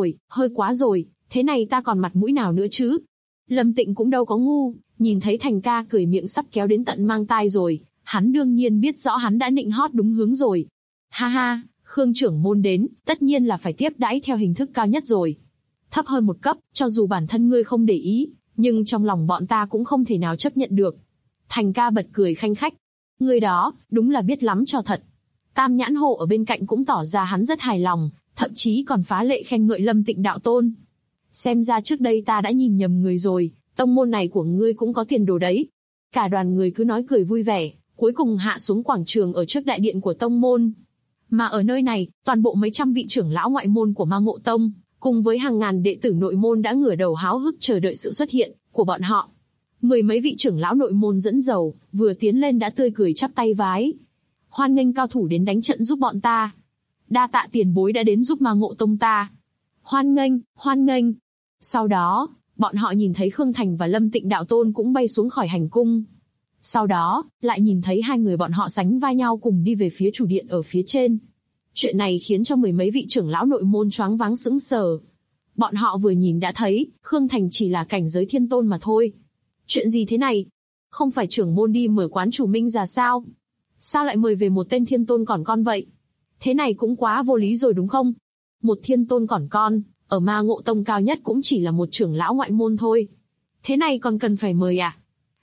[SPEAKER 2] quá rồi, thế này ta còn mặt mũi nào nữa chứ? Lâm Tịnh cũng đâu có ngu, nhìn thấy Thành ca cười miệng sắp kéo đến tận mang tai rồi, hắn đương nhiên biết rõ hắn đã nịnh hót đúng hướng rồi. Ha ha, Khương trưởng môn đến, tất nhiên là phải tiếp đãi theo hình thức cao nhất rồi. Thấp hơn một cấp, cho dù bản thân ngươi không để ý, nhưng trong lòng bọn ta cũng không thể nào chấp nhận được. Thành ca bật cười khanh khách. Người đó, đúng là biết lắm cho thật. Tam Nhãn Hổ ở bên cạnh cũng tỏ ra hắn rất hài lòng, thậm chí còn phá lệ khen ngợi Lâm Tịnh Đạo Tôn. Xem ra trước đây ta đã nhìn nhầm người rồi, tông môn này của ngươi cũng có tiền đồ đấy. Cả đoàn người cứ nói cười vui vẻ, cuối cùng hạ xuống quảng trường ở trước đại điện của tông môn. Mà ở nơi này, toàn bộ mấy trăm vị trưởng lão ngoại môn của Ma Ngộ Tông, cùng với hàng ngàn đệ tử nội môn đã ngửa đầu háo hức chờ đợi sự xuất hiện của bọn họ. Mười mấy vị trưởng lão nội môn dẫn đầu, vừa tiến lên đã tươi cười chắp tay vái. Hoan nghênh cao thủ đến đánh trận giúp bọn ta. Đa tạ tiền bối đã đến giúp Ma Ngộ Tông ta. Hoan nghênh. Sau đó, bọn họ nhìn thấy Khương Thành và Lâm Tịnh Đạo Tôn cũng bay xuống khỏi hành cung. Sau đó, lại nhìn thấy hai người bọn họ sánh vai nhau cùng đi về phía chủ điện ở phía trên. Chuyện này khiến cho mười mấy vị trưởng lão nội môn choáng váng sững sờ. Bọn họ vừa nhìn đã thấy, Khương Thành chỉ là cảnh giới thiên tôn mà thôi. Chuyện gì thế này? Không phải trưởng môn đi mở quán chủ Minh Giả sao? Sao lại mời về một tên thiên tôn còn con vậy? Thế này cũng quá vô lý rồi đúng không? Một thiên tôn còn con, ở Ma Ngộ Tông cao nhất cũng chỉ là một trưởng lão ngoại môn thôi. Thế này còn cần phải mời à?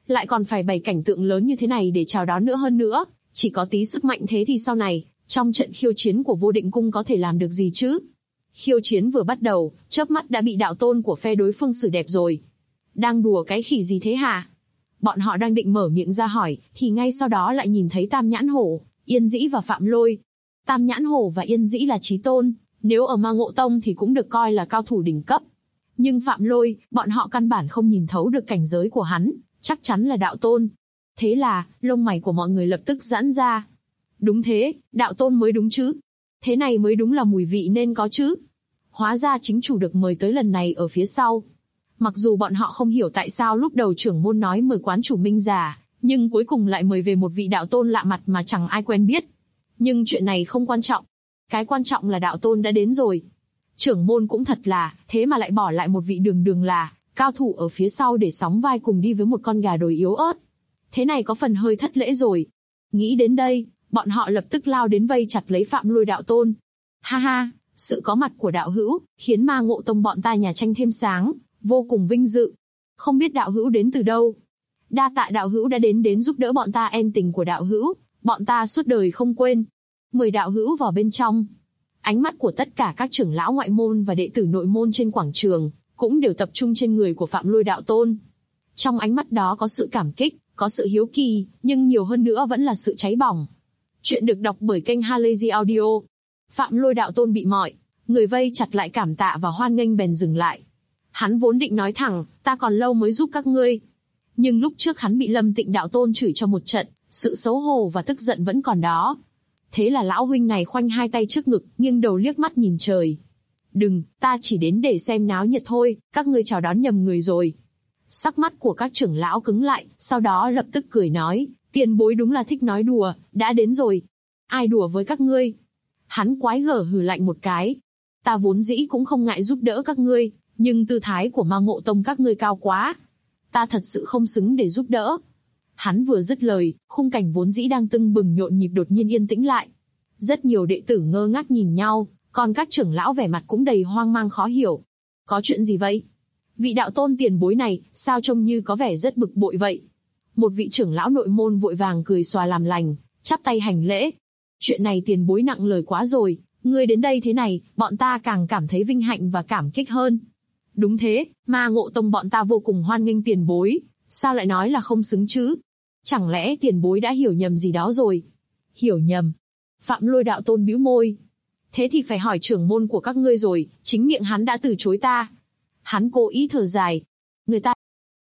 [SPEAKER 2] lại còn phải bày cảnh tượng lớn như thế này để chào đón nữa. Hơn nữa, chỉ có tí sức mạnh thế thì sau này, trong trận khiêu chiến của Vô Định Cung có thể làm được gì chứ? Khiêu chiến vừa bắt đầu, chớp mắt đã bị đạo tôn của phe đối phương xử đẹp rồi. Đang đùa cái khỉ gì thế hả? Bọn họ đang định mở miệng ra hỏi, thì ngay sau đó lại nhìn thấy Tam Nhãn Hổ, Yên Dĩ và Phạm Lôi. Tam Nhãn Hổ và Yên Dĩ là chí tôn, nếu ở Ma Ngộ Tông thì cũng được coi là cao thủ đỉnh cấp. Nhưng Phạm Lôi, bọn họ căn bản không nhìn thấu được cảnh giới của hắn, chắc chắn là đạo tôn. Thế là, lông mày của mọi người lập tức giãn ra. Đúng thế, đạo tôn mới đúng chứ. Thế này mới đúng là mùi vị nên có chứ. Hóa ra chính chủ được mời tới lần này ở phía sau. Mặc dù bọn họ không hiểu tại sao lúc đầu trưởng môn nói mời quán chủ Minh già, nhưng cuối cùng lại mời về một vị đạo tôn lạ mặt mà chẳng ai quen biết. Nhưng chuyện này không quan trọng. Cái quan trọng là đạo tôn đã đến rồi. Trưởng môn cũng thật là, thế mà lại bỏ lại một vị đường đường là cao thủ ở phía sau để sóng vai cùng đi với một con gà đồi yếu ớt. Thế này có phần hơi thất lễ rồi. Nghĩ đến đây, bọn họ lập tức lao đến vây chặt lấy Phạm Lôi đạo tôn. Ha ha, sự có mặt của đạo hữu, khiến Ma Ngộ Tông bọn ta nhà tranh thêm sáng, vô cùng vinh dự. Không biết đạo hữu đến từ đâu? Đa tạ đạo hữu đã đến giúp đỡ bọn ta, ân tình của đạo hữu, bọn ta suốt đời không quên. Mời đạo hữu vào bên trong. Ánh mắt của tất cả các trưởng lão ngoại môn và đệ tử nội môn trên quảng trường, cũng đều tập trung trên người của Phạm Lôi đạo tôn. Trong ánh mắt đó có sự cảm kích, có sự hiếu kỳ, nhưng nhiều hơn nữa vẫn là sự cháy bỏng. Chuyện được đọc bởi kênh Halazy Audio. Phạm Lôi đạo tôn bị mọi người vây chặt lại cảm tạ và hoan nghênh bèn dừng lại. Hắn vốn định nói thẳng, ta còn lâu mới giúp các ngươi. Nhưng lúc trước hắn bị Lâm Tịnh đạo tôn chửi cho một trận, sự xấu hổ và tức giận vẫn còn đó. Thế là lão huynh này khoanh hai tay trước ngực, nghiêng đầu liếc mắt nhìn trời. Đừng, ta chỉ đến để xem náo nhiệt thôi, các ngươi chào đón nhầm người rồi. Sắc mắt của các trưởng lão cứng lại, sau đó lập tức cười nói, tiền bối đúng là thích nói đùa, đã đến rồi. Ai đùa với các ngươi? Hắn quái gở hừ lạnh một cái. Ta vốn dĩ cũng không ngại giúp đỡ các ngươi, nhưng tư thái của Ma Ngộ Tông các ngươi cao quá. Ta thật sự không xứng để giúp đỡ. Hắn vừa dứt lời, khung cảnh vốn dĩ đang tưng bừng nhộn nhịp đột nhiên yên tĩnh lại. Rất nhiều đệ tử ngơ ngác nhìn nhau, còn các trưởng lão vẻ mặt cũng đầy hoang mang khó hiểu. Có chuyện gì vậy? Vị đạo tôn tiền bối này, sao trông như có vẻ rất bực bội vậy? Một vị trưởng lão nội môn vội vàng cười xòa làm lành, chắp tay hành lễ. Chuyện này tiền bối nặng lời quá rồi, ngươi đến đây thế này, bọn ta càng cảm thấy vinh hạnh và cảm kích hơn. Đúng thế, Ma Ngộ Tông bọn ta vô cùng hoan nghênh tiền bối, sao lại nói là không xứng chứ? Chẳng lẽ tiền bối đã hiểu nhầm gì đó rồi? Hiểu nhầm? Phạm Lôi đạo tôn bĩu môi. Thế thì phải hỏi trưởng môn của các ngươi rồi, chính miệng hắn đã từ chối ta. Hắn cố ý thở dài. Người ta.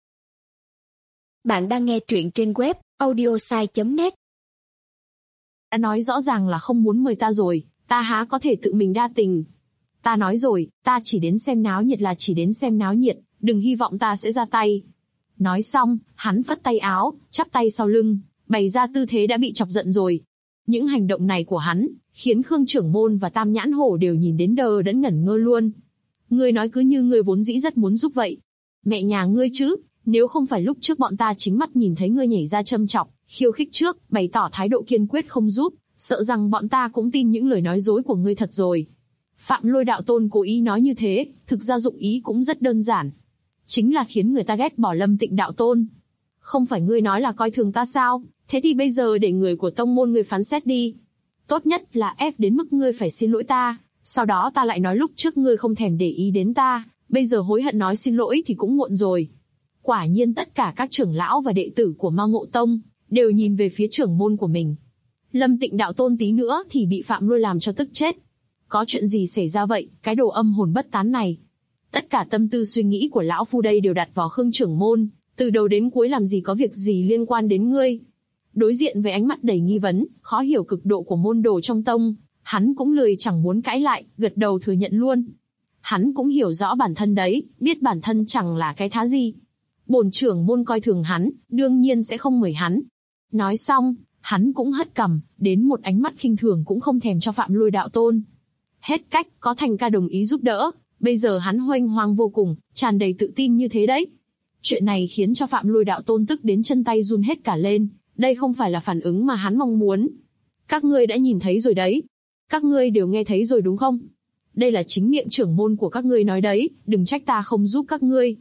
[SPEAKER 3] Bạn đang nghe truyện trên web audiosai.net.
[SPEAKER 2] Đã nói rõ ràng là không muốn mời ta rồi, ta há có thể tự mình đa tình. Ta nói rồi, ta chỉ đến xem náo nhiệt là chỉ đến xem náo nhiệt, đừng hy vọng ta sẽ ra tay. Nói xong, hắn phất tay áo, chắp tay sau lưng, bày ra tư thế đã bị chọc giận rồi. Những hành động này của hắn, khiến Khương trưởng môn và Tam Nhãn Hổ đều nhìn đến đờ đẫn ngẩn ngơ luôn. Ngươi nói cứ như ngươi vốn dĩ rất muốn giúp vậy. Mẹ nhà ngươi chứ, nếu không phải lúc trước bọn ta chính mắt nhìn thấy ngươi nhảy ra châm chọc, khiêu khích trước, bày tỏ thái độ kiên quyết không giúp, sợ rằng bọn ta cũng tin những lời nói dối của ngươi thật rồi. Phạm Lôi đạo tôn cố ý nói như thế, thực ra dụng ý cũng rất đơn giản. Chính là khiến người ta ghét bỏ Lâm Tịnh đạo tôn. Không phải ngươi nói là coi thường ta sao, thế thì bây giờ để người của tông môn ngươi phán xét đi. Tốt nhất là ép đến mức ngươi phải xin lỗi ta, sau đó ta lại nói lúc trước ngươi không thèm để ý đến ta, bây giờ hối hận nói xin lỗi thì cũng muộn rồi. Quả nhiên tất cả các trưởng lão và đệ tử của Ma Ngộ Tông đều nhìn về phía trưởng môn của mình. Lâm Tịnh đạo tôn tí nữa thì bị Phạm Lôi làm cho tức chết. Có chuyện gì xảy ra vậy, cái đồ âm hồn bất tán này? Tất cả tâm tư suy nghĩ của lão phu đây đều đặt vào Khương trưởng môn, từ đầu đến cuối làm gì có việc gì liên quan đến ngươi. Đối diện với ánh mắt đầy nghi vấn, khó hiểu cực độ của môn đồ trong tông, hắn cũng lười chẳng muốn cãi lại, gật đầu thừa nhận luôn. Hắn cũng hiểu rõ bản thân đấy, biết bản thân chẳng là cái thá gì. Bổn trưởng môn coi thường hắn, đương nhiên sẽ không mời hắn. Nói xong, hắn cũng hất cằm, đến một ánh mắt khinh thường cũng không thèm cho Phạm Lôi đạo tôn. Hết cách, có Thành ca đồng ý giúp đỡ, bây giờ hắn huênh hoang vô cùng, tràn đầy tự tin như thế đấy. Chuyện này khiến cho Phạm Lôi đạo tôn tức đến chân tay run hết cả lên, đây không phải là phản ứng mà hắn mong muốn. Các ngươi đã nhìn thấy rồi đấy. Các ngươi đều nghe thấy rồi đúng không? Đây là chính miệng trưởng môn của các ngươi nói đấy, đừng trách ta không giúp các ngươi.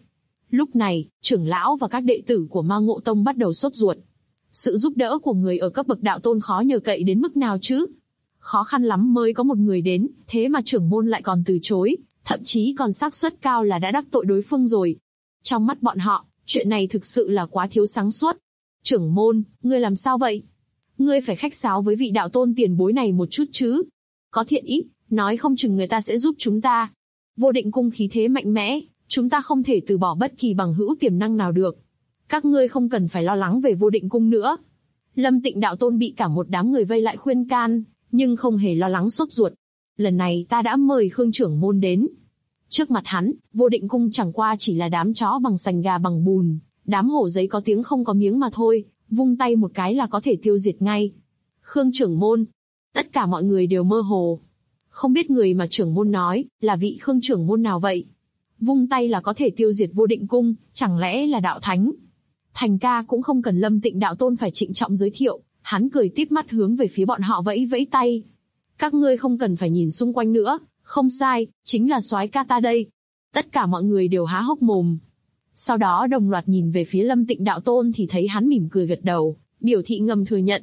[SPEAKER 2] Lúc này, trưởng lão và các đệ tử của Ma Ngộ Tông bắt đầu sốt ruột. Sự giúp đỡ của người ở cấp bậc đạo tôn khó nhờ cậy đến mức nào chứ? Khó khăn lắm mới có một người đến, thế mà trưởng môn lại còn từ chối, thậm chí còn xác suất cao là đã đắc tội đối phương rồi. Trong mắt bọn họ, chuyện này thực sự là quá thiếu sáng suốt. Trưởng môn, ngươi làm sao vậy? Ngươi phải khách sáo với vị đạo tôn tiền bối này một chút chứ. Có thiện ý, nói không chừng người ta sẽ giúp chúng ta. Vô Định Cung khí thế mạnh mẽ, chúng ta không thể từ bỏ bất kỳ bằng hữu tiềm năng nào được. Các ngươi không cần phải lo lắng về Vô Định Cung nữa. Lâm Tịnh đạo tôn bị cả một đám người vây lại khuyên can, nhưng không hề lo lắng sốt ruột. Lần này ta đã mời Khương trưởng môn đến. Trước mặt hắn, Vô Định Cung chẳng qua chỉ là đám chó bằng sành gà bằng bùn, đám hổ giấy có tiếng không có miếng mà thôi, vung tay một cái là có thể tiêu diệt ngay. Khương trưởng môn, tất cả mọi người đều mơ hồ. Không biết người mà trưởng môn nói, là vị Khương trưởng môn nào vậy? Vung tay là có thể tiêu diệt Vô Định Cung, chẳng lẽ là đạo thánh? Thành ca cũng không cần Lâm Tịnh đạo tôn phải trịnh trọng giới thiệu, hắn cười tít mắt hướng về phía bọn họ vẫy vẫy tay. Các ngươi không cần phải nhìn xung quanh nữa, không sai, chính là soái ca ta đây. Tất cả mọi người đều há hốc mồm. Sau đó đồng loạt nhìn về phía Lâm Tịnh đạo tôn thì thấy hắn mỉm cười gật đầu, biểu thị ngầm thừa nhận.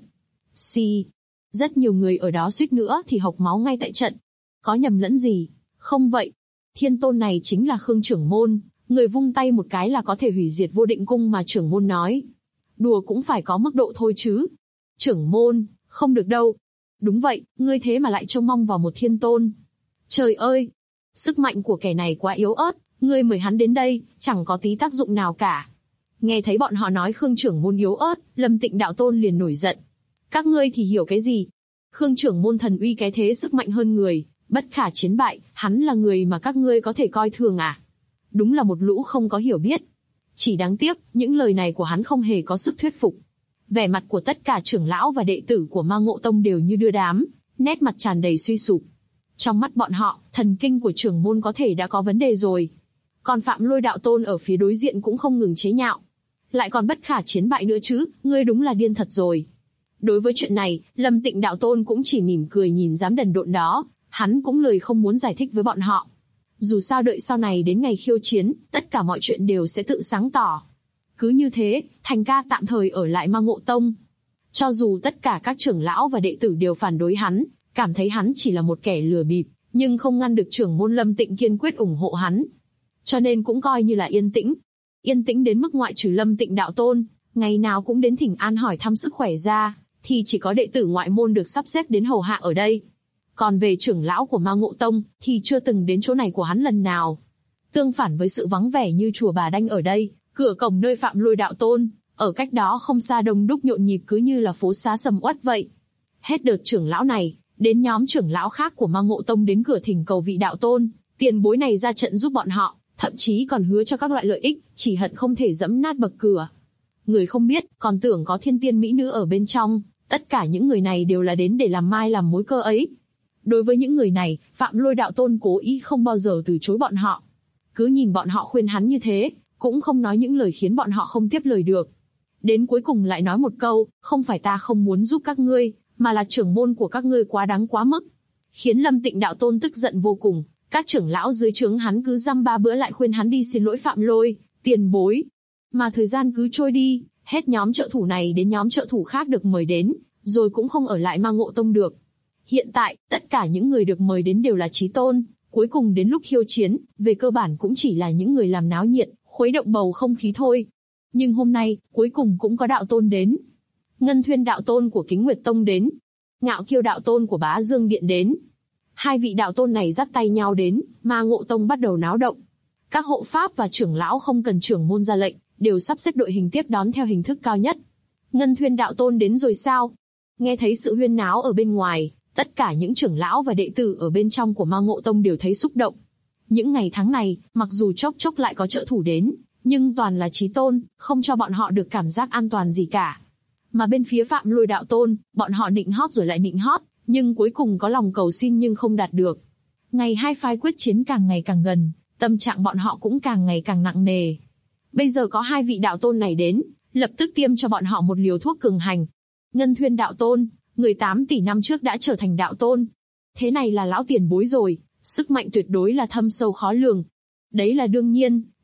[SPEAKER 2] Rất nhiều người ở đó suýt nữa thì hộc máu ngay tại trận. Có nhầm lẫn gì? Không vậy. Thiên tôn này chính là Khương trưởng môn, người vung tay một cái là có thể hủy diệt Vô Định Cung mà trưởng môn nói. Đùa cũng phải có mức độ thôi chứ. Trưởng môn, không được đâu. Đúng vậy, ngươi thế mà lại trông mong vào một thiên tôn. Trời ơi! Sức mạnh của kẻ này quá yếu ớt, ngươi mời hắn đến đây, chẳng có tí tác dụng nào cả. Nghe thấy bọn họ nói Khương trưởng môn yếu ớt, Lâm Tịnh đạo tôn liền nổi giận. Các ngươi thì hiểu cái gì? Khương trưởng môn thần uy cái thế sức mạnh hơn người, bất khả chiến bại, hắn là người mà các ngươi có thể coi thường à? Đúng là một lũ không có hiểu biết. Chỉ đáng tiếc, những lời này của hắn không hề có sức thuyết phục. Vẻ mặt của tất cả trưởng lão và đệ tử của Ma Ngộ Tông đều như đưa đám, nét mặt tràn đầy suy sụp. Trong mắt bọn họ, thần kinh của trưởng môn có thể đã có vấn đề rồi. Còn Phạm Lôi đạo tôn ở phía đối diện cũng không ngừng chế nhạo. Lại còn bất khả chiến bại nữa chứ, ngươi đúng là điên thật rồi. Đối với chuyện này, Lâm Tịnh đạo tôn cũng chỉ mỉm cười nhìn đám đần độn đó, hắn cũng lời không muốn giải thích với bọn họ. Dù sao đợi sau này đến ngày khiêu chiến, tất cả mọi chuyện đều sẽ tự sáng tỏ. Cứ như thế, Thành ca tạm thời ở lại Ma Ngộ Tông. Cho dù tất cả các trưởng lão và đệ tử đều phản đối hắn, cảm thấy hắn chỉ là một kẻ lừa bịp, nhưng không ngăn được trưởng môn Lâm Tịnh kiên quyết ủng hộ hắn. Cho nên cũng coi như là yên tĩnh. Yên tĩnh đến mức ngoại trừ Lâm Tịnh đạo tôn, ngày nào cũng đến thỉnh an hỏi thăm sức khỏe ra, thì chỉ có đệ tử ngoại môn được sắp xếp đến hầu hạ ở đây. Còn về trưởng lão của Ma Ngộ Tông, thì chưa từng đến chỗ này của hắn lần nào. Tương phản với sự vắng vẻ như chùa Bà Đanh ở đây, cửa cổng nơi Phạm Lôi đạo tôn, ở cách đó không xa đông đúc nhộn nhịp cứ như là phố xá sầm uất vậy. Hết đợt trưởng lão này, đến nhóm trưởng lão khác của Ma Ngộ Tông đến cửa thỉnh cầu vị đạo tôn, tiền bối này ra trận giúp bọn họ, thậm chí còn hứa cho các loại lợi ích, chỉ hận không thể giẫm nát bậc cửa. Người không biết, còn tưởng có thiên tiên mỹ nữ ở bên trong, tất cả những người này đều là đến để làm mai làm mối cơ ấy. Đối với những người này, Phạm Lôi đạo tôn cố ý không bao giờ từ chối bọn họ. Cứ nhìn bọn họ khuyên hắn như thế, cũng không nói những lời khiến bọn họ không tiếp lời được. Đến cuối cùng lại nói một câu, không phải ta không muốn giúp các ngươi, mà là trưởng môn của các ngươi quá đáng quá mức. Khiến Lâm Tịnh đạo tôn tức giận vô cùng, các trưởng lão dưới trướng hắn cứ dăm ba bữa lại khuyên hắn đi xin lỗi Phạm Lôi, tiền bối. Mà thời gian cứ trôi đi, hết nhóm trợ thủ này đến nhóm trợ thủ khác được mời đến, rồi cũng không ở lại Ma Ngộ Tông được. Hiện tại, tất cả những người được mời đến đều là chí tôn, cuối cùng đến lúc khiêu chiến, về cơ bản cũng chỉ là những người làm náo nhiệt, khuấy động bầu không khí thôi. Nhưng hôm nay, cuối cùng cũng có đạo tôn đến. Ngân Thuyên đạo tôn của Kính Nguyệt Tông đến. Ngạo Kiêu đạo tôn của Bá Dương Điện đến. Hai vị đạo tôn này dắt tay nhau đến, Ma Ngộ Tông bắt đầu náo động. Các hộ pháp và trưởng lão không cần trưởng môn ra lệnh, đều sắp xếp đội hình tiếp đón theo hình thức cao nhất. Ngân Thuyên đạo tôn đến rồi sao? Nghe thấy sự huyên náo ở bên ngoài, tất cả những trưởng lão và đệ tử ở bên trong của Ma Ngộ Tông đều thấy xúc động. Những ngày tháng này, mặc dù chốc chốc lại có trợ thủ đến, nhưng toàn là chí tôn, không cho bọn họ được cảm giác an toàn gì cả. Mà bên phía Phạm Lôi đạo tôn, bọn họ nịnh hót rồi lại nịnh hót, nhưng cuối cùng có lòng cầu xin nhưng không đạt được. Ngày hai phái quyết chiến càng ngày càng gần, tâm trạng bọn họ cũng càng ngày càng nặng nề. Bây giờ có hai vị đạo tôn này đến, lập tức tiêm cho bọn họ một liều thuốc cường hành. Ngân Thuyên đạo tôn, người 8 tỷ năm trước đã trở thành đạo tôn. Thế này là lão tiền bối rồi, sức mạnh tuyệt đối là thâm sâu khó lường. Đấy là đương nhiên,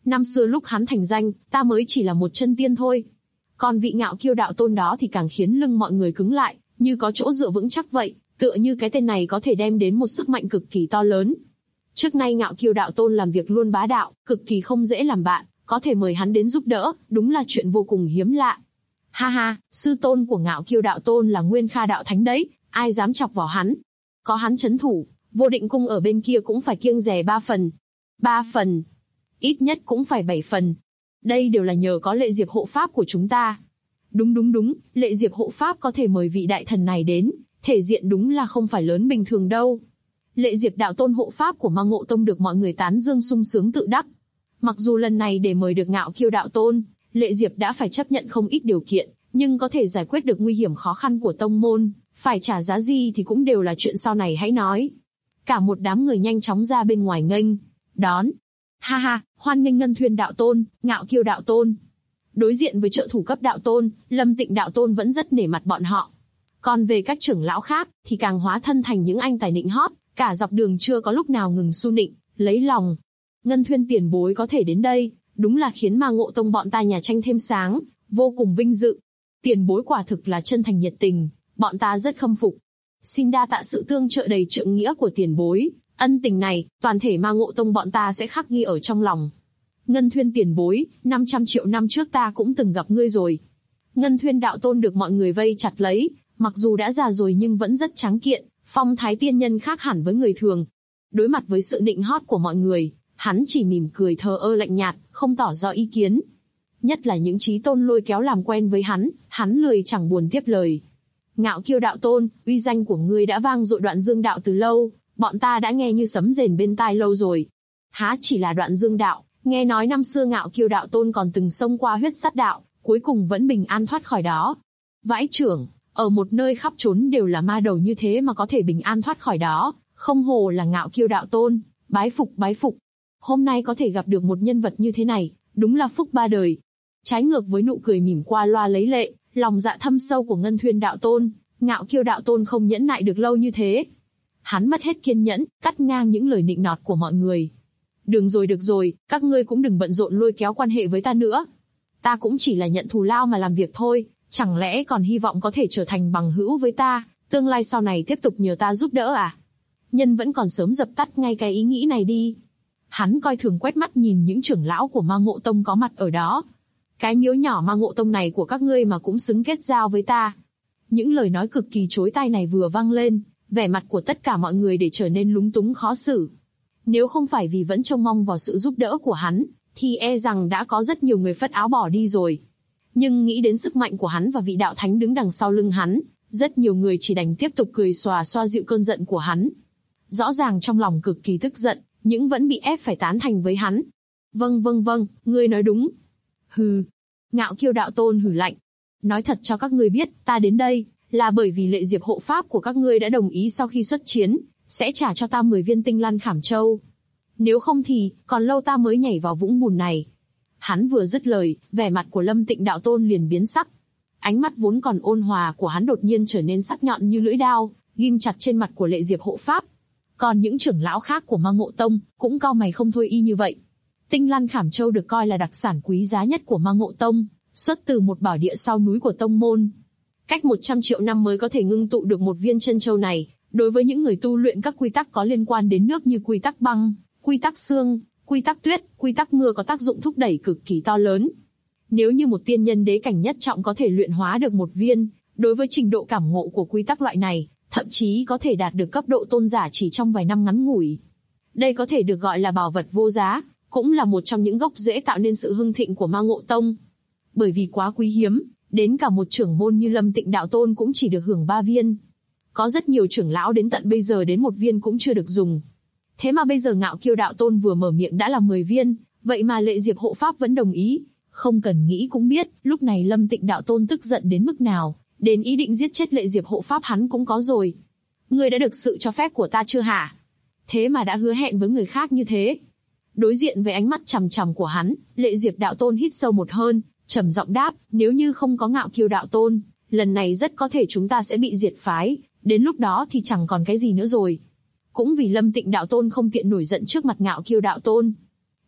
[SPEAKER 2] Năm xưa lúc hắn thành danh, ta mới chỉ là một chân tiên thôi. Còn vị Ngạo Kiêu đạo tôn đó thì càng khiến lưng mọi người cứng lại, như có chỗ dựa vững chắc vậy, tựa như cái tên này có thể đem đến một sức mạnh cực kỳ to lớn. Trước nay Ngạo Kiêu đạo tôn làm việc luôn bá đạo, cực kỳ không dễ làm bạn, có thể mời hắn đến giúp đỡ, đúng là chuyện vô cùng hiếm lạ. Ha ha, sư tôn của Ngạo Kiêu đạo tôn là Nguyên Kha đạo thánh đấy, ai dám chọc vào hắn. Có hắn trấn thủ, Vô Định cung ở bên kia cũng phải kiêng dè 3 phần. 3 phần. Ít nhất cũng phải 7 phần. Đây đều là nhờ có Lệ Diệp hộ pháp của chúng ta. Đúng, Lệ Diệp hộ pháp có thể mời vị đại thần này đến, thể diện đúng là không phải lớn bình thường đâu. Lệ Diệp đạo tôn hộ pháp của Ma Ngộ Tông được mọi người tán dương sung sướng tự đắc. Mặc dù lần này để mời được Ngạo Kiêu đạo tôn, Lệ Diệp đã phải chấp nhận không ít điều kiện, nhưng có thể giải quyết được nguy hiểm khó khăn của tông môn, phải trả giá gì thì cũng đều là chuyện sau này hãy nói. Cả một đám người nhanh chóng ra bên ngoài nghênh đón. Ha ha, hoan nghênh Ngân Thuyên đạo tôn, Ngạo Kiêu đạo tôn. Đối diện với trợ thủ cấp đạo tôn, Lâm Tịnh đạo tôn vẫn rất nể mặt bọn họ. Còn về các trưởng lão khác, thì càng hóa thân thành những anh tài nịnh hót, cả dọc đường chưa có lúc nào ngừng su nịnh, lấy lòng. Ngân Thuyên tiền bối có thể đến đây, đúng là khiến Ma Ngộ Tông bọn ta nhà tranh thêm sáng, vô cùng vinh dự. Tiền bối quả thực là chân thành nhiệt tình, bọn ta rất khâm phục. Xin đa tạ sự tương trợ đầy trượng nghĩa của tiền bối, ân tình này, toàn thể Ma Ngộ Tông bọn ta sẽ khắc ghi ở trong lòng. Ngân Thuyên tiền bối, 500 triệu năm trước ta cũng từng gặp ngươi rồi. Ngân Thuyên đạo tôn được mọi người vây chặt lấy, mặc dù đã già rồi nhưng vẫn rất tráng kiện, phong thái tiên nhân khác hẳn với người thường. Đối mặt với sự nịnh hót của mọi người, hắn chỉ mỉm cười thờ ơ lạnh nhạt, không tỏ rõ ý kiến. Nhất là những chí tôn lôi kéo làm quen với hắn lười chẳng buồn tiếp lời. Ngạo Kiêu đạo tôn, uy danh của ngươi đã vang dội Đoạn Dương đạo từ lâu, bọn ta đã nghe như sấm rền bên tai lâu rồi. Há chỉ là Đoạn Dương đạo, nghe nói năm xưa Ngạo Kiêu đạo tôn còn từng xông qua Huyết Sát đạo, cuối cùng vẫn bình an thoát khỏi đó. Vãi trưởng, ở một nơi khắp trốn đều là ma đầu như thế mà có thể bình an thoát khỏi đó, không hồ là Ngạo Kiêu đạo tôn, bái phục. Hôm nay có thể gặp được một nhân vật như thế này, đúng là phúc ba đời. Trái ngược với nụ cười mỉm qua loa lấy lệ, lòng dạ thâm sâu của Ngân Thuyên đạo tôn, Ngạo Kiêu đạo tôn không nhẫn nại được lâu như thế. Hắn mất hết kiên nhẫn, cắt ngang những lời nịnh nọt của mọi người. Được rồi, các ngươi cũng đừng bận rộn lôi kéo quan hệ với ta nữa. Ta cũng chỉ là nhận thù lao mà làm việc thôi, chẳng lẽ còn hy vọng có thể trở thành bằng hữu với ta, tương lai sau này tiếp tục nhờ ta giúp đỡ à? Nhân vẫn còn sớm dập tắt ngay cái ý nghĩ này đi. Hắn coi thường quét mắt nhìn những trưởng lão của Ma Ngộ Tông có mặt ở đó. Cái miếu nhỏ Ma Ngộ Tông này của các ngươi mà cũng xứng kết giao với ta. Những lời nói cực kỳ chối tai này vừa vang lên, vẻ mặt của tất cả mọi người để trở nên lúng túng khó xử. Nếu không phải vì vẫn trông mong vào sự giúp đỡ của hắn, thì e rằng đã có rất nhiều người phất áo bỏ đi rồi. Nhưng nghĩ đến sức mạnh của hắn và vị đạo thánh đứng đằng sau lưng hắn, rất nhiều người chỉ đành tiếp tục cười xoa dịu cơn giận của hắn. Rõ ràng trong lòng cực kỳ tức giận, nhưng vẫn bị ép phải tán thành với hắn. Vâng, ngươi nói đúng. Hừ. Ngạo Kiêu đạo tôn hừ lạnh. Nói thật cho các ngươi biết, ta đến đây, là bởi vì Lệ Diệp hộ pháp của các ngươi đã đồng ý sau khi xuất chiến, sẽ trả cho ta 10 viên tinh lan khảm châu. Nếu không thì, còn lâu ta mới nhảy vào vũng bùn này. Hắn vừa dứt lời, vẻ mặt của Lâm Tịnh đạo tôn liền biến sắc. Ánh mắt vốn còn ôn hòa của hắn đột nhiên trở nên sắc nhọn như lưỡi dao, ghim chặt trên mặt của Lệ Diệp hộ pháp. Còn những trưởng lão khác của Ma Ngộ Tông, cũng cau mày không thôi y như vậy. Tinh lan khảm châu được coi là đặc sản quý giá nhất của Ma Ngộ Tông, xuất từ một bảo địa sau núi của tông môn. Cách 100 triệu năm mới có thể ngưng tụ được một viên chân châu này, đối với những người tu luyện các quy tắc có liên quan đến nước như quy tắc băng, quy tắc xương, quy tắc tuyết, quy tắc mưa có tác dụng thúc đẩy cực kỳ to lớn. Nếu như một tiên nhân đế cảnh nhất trọng có thể luyện hóa được một viên, đối với trình độ cảm ngộ của quy tắc loại này, thậm chí có thể đạt được cấp độ tôn giả chỉ trong vài năm ngắn ngủi. Đây có thể được gọi là bảo vật vô giá, cũng là một trong những gốc rễ tạo nên sự hưng thịnh của Ma Ngộ Tông. Bởi vì quá quý hiếm, đến cả một trưởng môn như Lâm Tịnh đạo tôn cũng chỉ được hưởng 3 viên. Có rất nhiều trưởng lão đến tận bây giờ đến một viên cũng chưa được dùng. Thế mà bây giờ Ngạo Kiêu đạo tôn vừa mở miệng đã là 10 viên, vậy mà Lệ Diệp hộ pháp vẫn đồng ý. Không cần nghĩ cũng biết, lúc này Lâm Tịnh đạo tôn tức giận đến mức nào, đến ý định giết chết Lệ Diệp hộ pháp hắn cũng có rồi. Ngươi đã được sự cho phép của ta chưa hả? Thế mà đã hứa hẹn với người khác như thế. Đối diện với ánh mắt chằm chằm của hắn, Lệ Diệp đạo tôn hít sâu một hơi, trầm giọng đáp, nếu như không có Ngạo Kiêu đạo tôn, lần này rất có thể chúng ta sẽ bị diệt phái, đến lúc đó thì chẳng còn cái gì nữa rồi. Cũng vì Lâm Tịnh đạo tôn không tiện nổi giận trước mặt Ngạo Kiêu đạo tôn.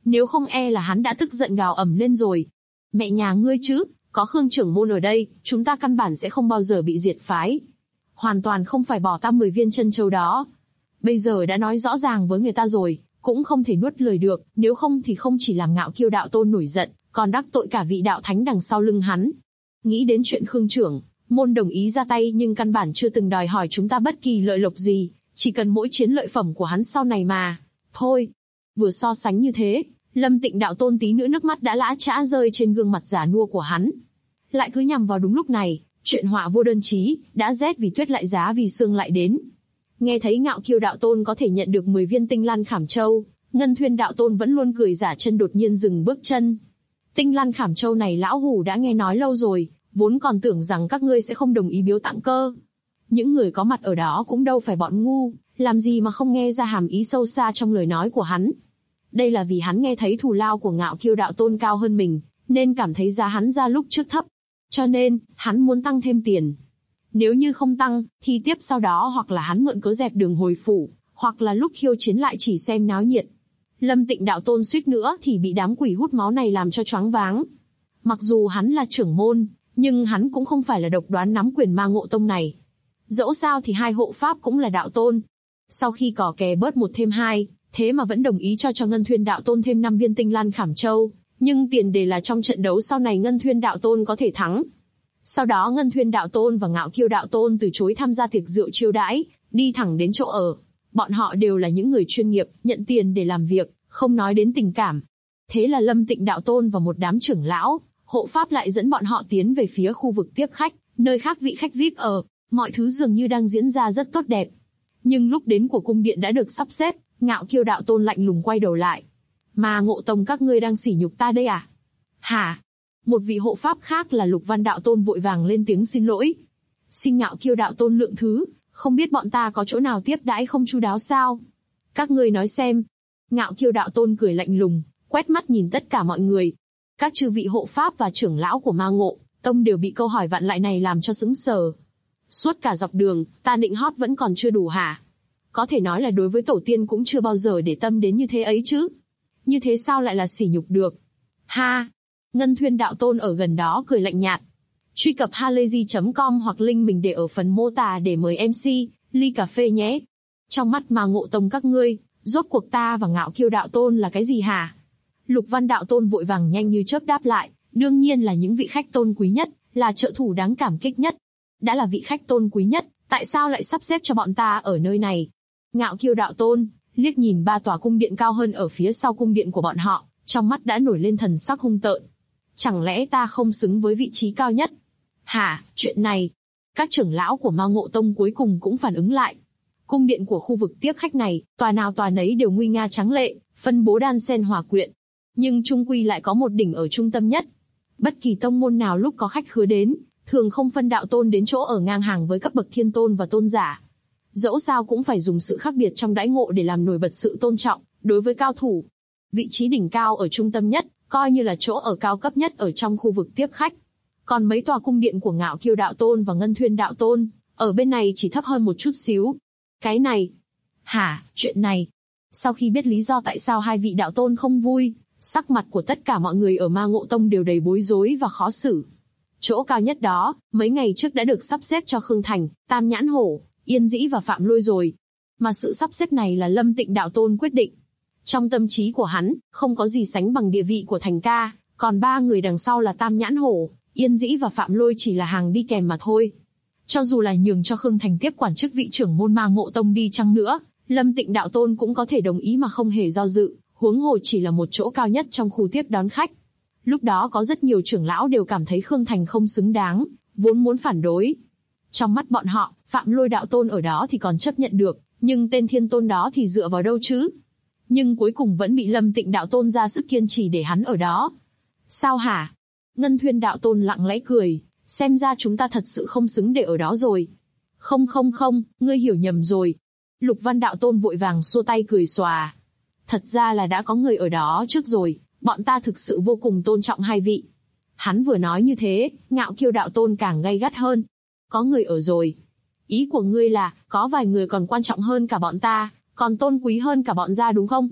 [SPEAKER 2] Nếu không e là hắn đã tức giận gào ầm lên rồi. Mẹ nhà ngươi chứ, có Khương trưởng môn ở đây, chúng ta căn bản sẽ không bao giờ bị diệt phái. Hoàn toàn không phải bỏ ta 10 viên chân châu đó. Bây giờ đã nói rõ ràng với người ta rồi, cũng không thể nuốt lời được, nếu không thì không chỉ làm Ngạo Kiêu đạo tôn nổi giận, còn đắc tội cả vị đạo thánh đằng sau lưng hắn. Nghĩ đến chuyện Khương trưởng môn đồng ý ra tay nhưng căn bản chưa từng đòi hỏi chúng ta bất kỳ lợi lộc gì, chỉ cần mỗi chiến lợi phẩm của hắn sau này mà. Thôi, vừa so sánh như thế, Lâm Tịnh đạo tôn tí nữa nước mắt đã lã chã rơi trên gương mặt già nua của hắn. Lại cứ nhằm vào đúng lúc này, chuyện họa vô đơn chí, đã rét vì tuyết lại giá vì sương lại đến. Nghe thấy Ngạo Kiêu đạo tôn có thể nhận được 10 viên tinh lan khảm châu, Ngân Thuyên đạo tôn vẫn luôn cười giả chân đột nhiên dừng bước chân. Tinh lan khảm châu này lão hủ đã nghe nói lâu rồi, vốn còn tưởng rằng các ngươi sẽ không đồng ý biếu tặng cơ. Những người có mặt ở đó cũng đâu phải bọn ngu, làm gì mà không nghe ra hàm ý sâu xa trong lời nói của hắn. Đây là vì hắn nghe thấy thù lao của Ngạo Kiêu đạo tôn cao hơn mình, nên cảm thấy giá hắn ra lúc trước thấp. Cho nên, hắn muốn tăng thêm tiền. Nếu như không tăng, thì tiếp sau đó hoặc là hắn mượn cớ dẹp đường hồi phủ, hoặc là lúc khiêu chiến lại chỉ xem náo nhiệt. Lâm Tịnh đạo tôn suýt nữa thì bị đám quỷ hút máu này làm cho choáng váng. Mặc dù hắn là trưởng môn, nhưng hắn cũng không phải là độc đoán nắm quyền Ma Ngộ Tông này. Dẫu sao thì hai hộ pháp cũng là đạo tôn. Sau khi cò kè bớt 1 thêm 2, thế mà vẫn đồng ý cho Ngân Thuyên đạo tôn thêm 5 viên tinh lan khảm châu. Nhưng tiền đề là trong trận đấu sau này Ngân Thuyên đạo tôn có thể thắng. Sau đó Ngân Thuyên đạo tôn và Ngạo Kiêu đạo tôn từ chối tham gia tiệc rượu chiêu đãi, đi thẳng đến chỗ ở. Bọn họ đều là những người chuyên nghiệp, nhận tiền để làm việc, không nói đến tình cảm. Thế là Lâm Tịnh đạo tôn và một đám trưởng lão, hộ pháp lại dẫn bọn họ tiến về phía khu vực tiếp khách, nơi khác vị khách VIP ở. Mọi thứ dường như đang diễn ra rất tốt đẹp. Nhưng lúc đến của cung điện đã được sắp xếp, Ngạo Kiêu đạo tôn lạnh lùng quay đầu lại. Ma Ngộ Tông các ngươi đang sỉ nhục ta đây à? Hả? Một vị hộ pháp khác là Lục Văn đạo tôn vội vàng lên tiếng xin lỗi. Xin Ngạo Kiêu đạo tôn lượng thứ, không biết bọn ta có chỗ nào tiếp đãi không chu đáo sao? Các ngươi nói xem. Ngạo Kiêu đạo tôn cười lạnh lùng, quét mắt nhìn tất cả mọi người. Các chư vị hộ pháp và trưởng lão của Ma Ngộ Tông đều bị câu hỏi vặn lại này làm cho sững sờ. Suốt cả dọc đường, ta nịnh hót vẫn còn chưa đủ hả? Có thể nói là đối với tổ tiên cũng chưa bao giờ để tâm đến như thế ấy chứ. Như thế sao lại là sỉ nhục được? Ha! Ngân Thuyên đạo tôn ở gần đó cười lạnh nhạt. Truy cập halayzi.com hoặc link mình để ở phần mô tả để mời MC, ly cà phê nhé. Trong mắt Ma Ngộ Tông các ngươi, rốt cuộc ta và Ngạo Kiêu đạo tôn là cái gì hả? Lục Văn đạo tôn vội vàng nhanh như chớp đáp lại, đương nhiên là những vị khách tôn quý nhất, là trợ thủ đáng cảm kích nhất. Đã là vị khách tôn quý nhất, tại sao lại sắp xếp cho bọn ta ở nơi này? Ngạo Kiêu đạo tôn liếc nhìn 3 tòa cung điện cao hơn ở phía sau cung điện của bọn họ, trong mắt đã nổi lên thần sắc hung tợn. Chẳng lẽ ta không xứng với vị trí cao nhất? Hả, chuyện này? Các trưởng lão của Ma Ngộ Tông cuối cùng cũng phản ứng lại. Cung điện của khu vực tiếp khách này, tòa nào tòa nấy đều nguy nga tráng lệ, phân bố đan xen hòa quyện. Nhưng chung quy lại có một đỉnh ở trung tâm nhất. Bất kỳ tông môn nào lúc có khách khứa đến, thường không phân đạo tôn đến chỗ ở ngang hàng với cấp bậc thiên tôn và tôn giả. Dẫu sao cũng phải dùng sự khác biệt trong đãi ngộ để làm nổi bật sự tôn trọng đối với cao thủ. Vị trí đỉnh cao ở trung tâm nhất, coi như là chỗ ở cao cấp nhất ở trong khu vực tiếp khách. Còn mấy tòa cung điện của Ngạo Kiêu đạo tôn và Ngân Thuyên đạo tôn, ở bên này chỉ thấp hơn một chút xíu. Cái này? Hả, chuyện này? Sau khi biết lý do tại sao hai vị đạo tôn không vui, sắc mặt của tất cả mọi người ở Ma Ngộ Tông đều đầy bối rối và khó xử. Chỗ cao nhất đó, mấy ngày trước đã được sắp xếp cho Khương Thành, Tam Nhãn Hổ, Yên Dĩ và Phạm Lôi rồi. Mà sự sắp xếp này là Lâm Tịnh đạo tôn quyết định. Trong tâm trí của hắn, không có gì sánh bằng địa vị của Thành ca, còn 3 người đằng sau là Tam Nhãn Hổ, Yên Dĩ và Phạm Lôi chỉ là hàng đi kèm mà thôi. Cho dù là nhường cho Khương Thành tiếp quản chức vị trưởng môn Ma Ngộ Tông đi chăng nữa, Lâm Tịnh đạo tôn cũng có thể đồng ý mà không hề do dự, huống hồ chỉ là một chỗ cao nhất trong khu tiếp đón khách. Lúc đó có rất nhiều trưởng lão đều cảm thấy Khương Thành không xứng đáng, vốn muốn phản đối. Trong mắt bọn họ, Phạm Lôi đạo tôn ở đó thì còn chấp nhận được, nhưng tên thiên tôn đó thì dựa vào đâu chứ? Nhưng cuối cùng vẫn bị Lâm Tịnh đạo tôn ra sức kiên trì để hắn ở đó. Sao hả? Ngân Thuyên đạo tôn lặng lẽ cười, xem ra chúng ta thật sự không xứng để ở đó rồi. Không, ngươi hiểu nhầm rồi. Lục Văn đạo tôn vội vàng xua tay cười xòa. Thật ra là đã có người ở đó trước rồi, bọn ta thực sự vô cùng tôn trọng hai vị. Hắn vừa nói như thế, Ngạo Kiêu đạo tôn càng gay gắt hơn. Có người ở rồi. Ý của ngươi là, có vài người còn quan trọng hơn cả bọn ta, còn tôn quý hơn cả bọn gia đúng không?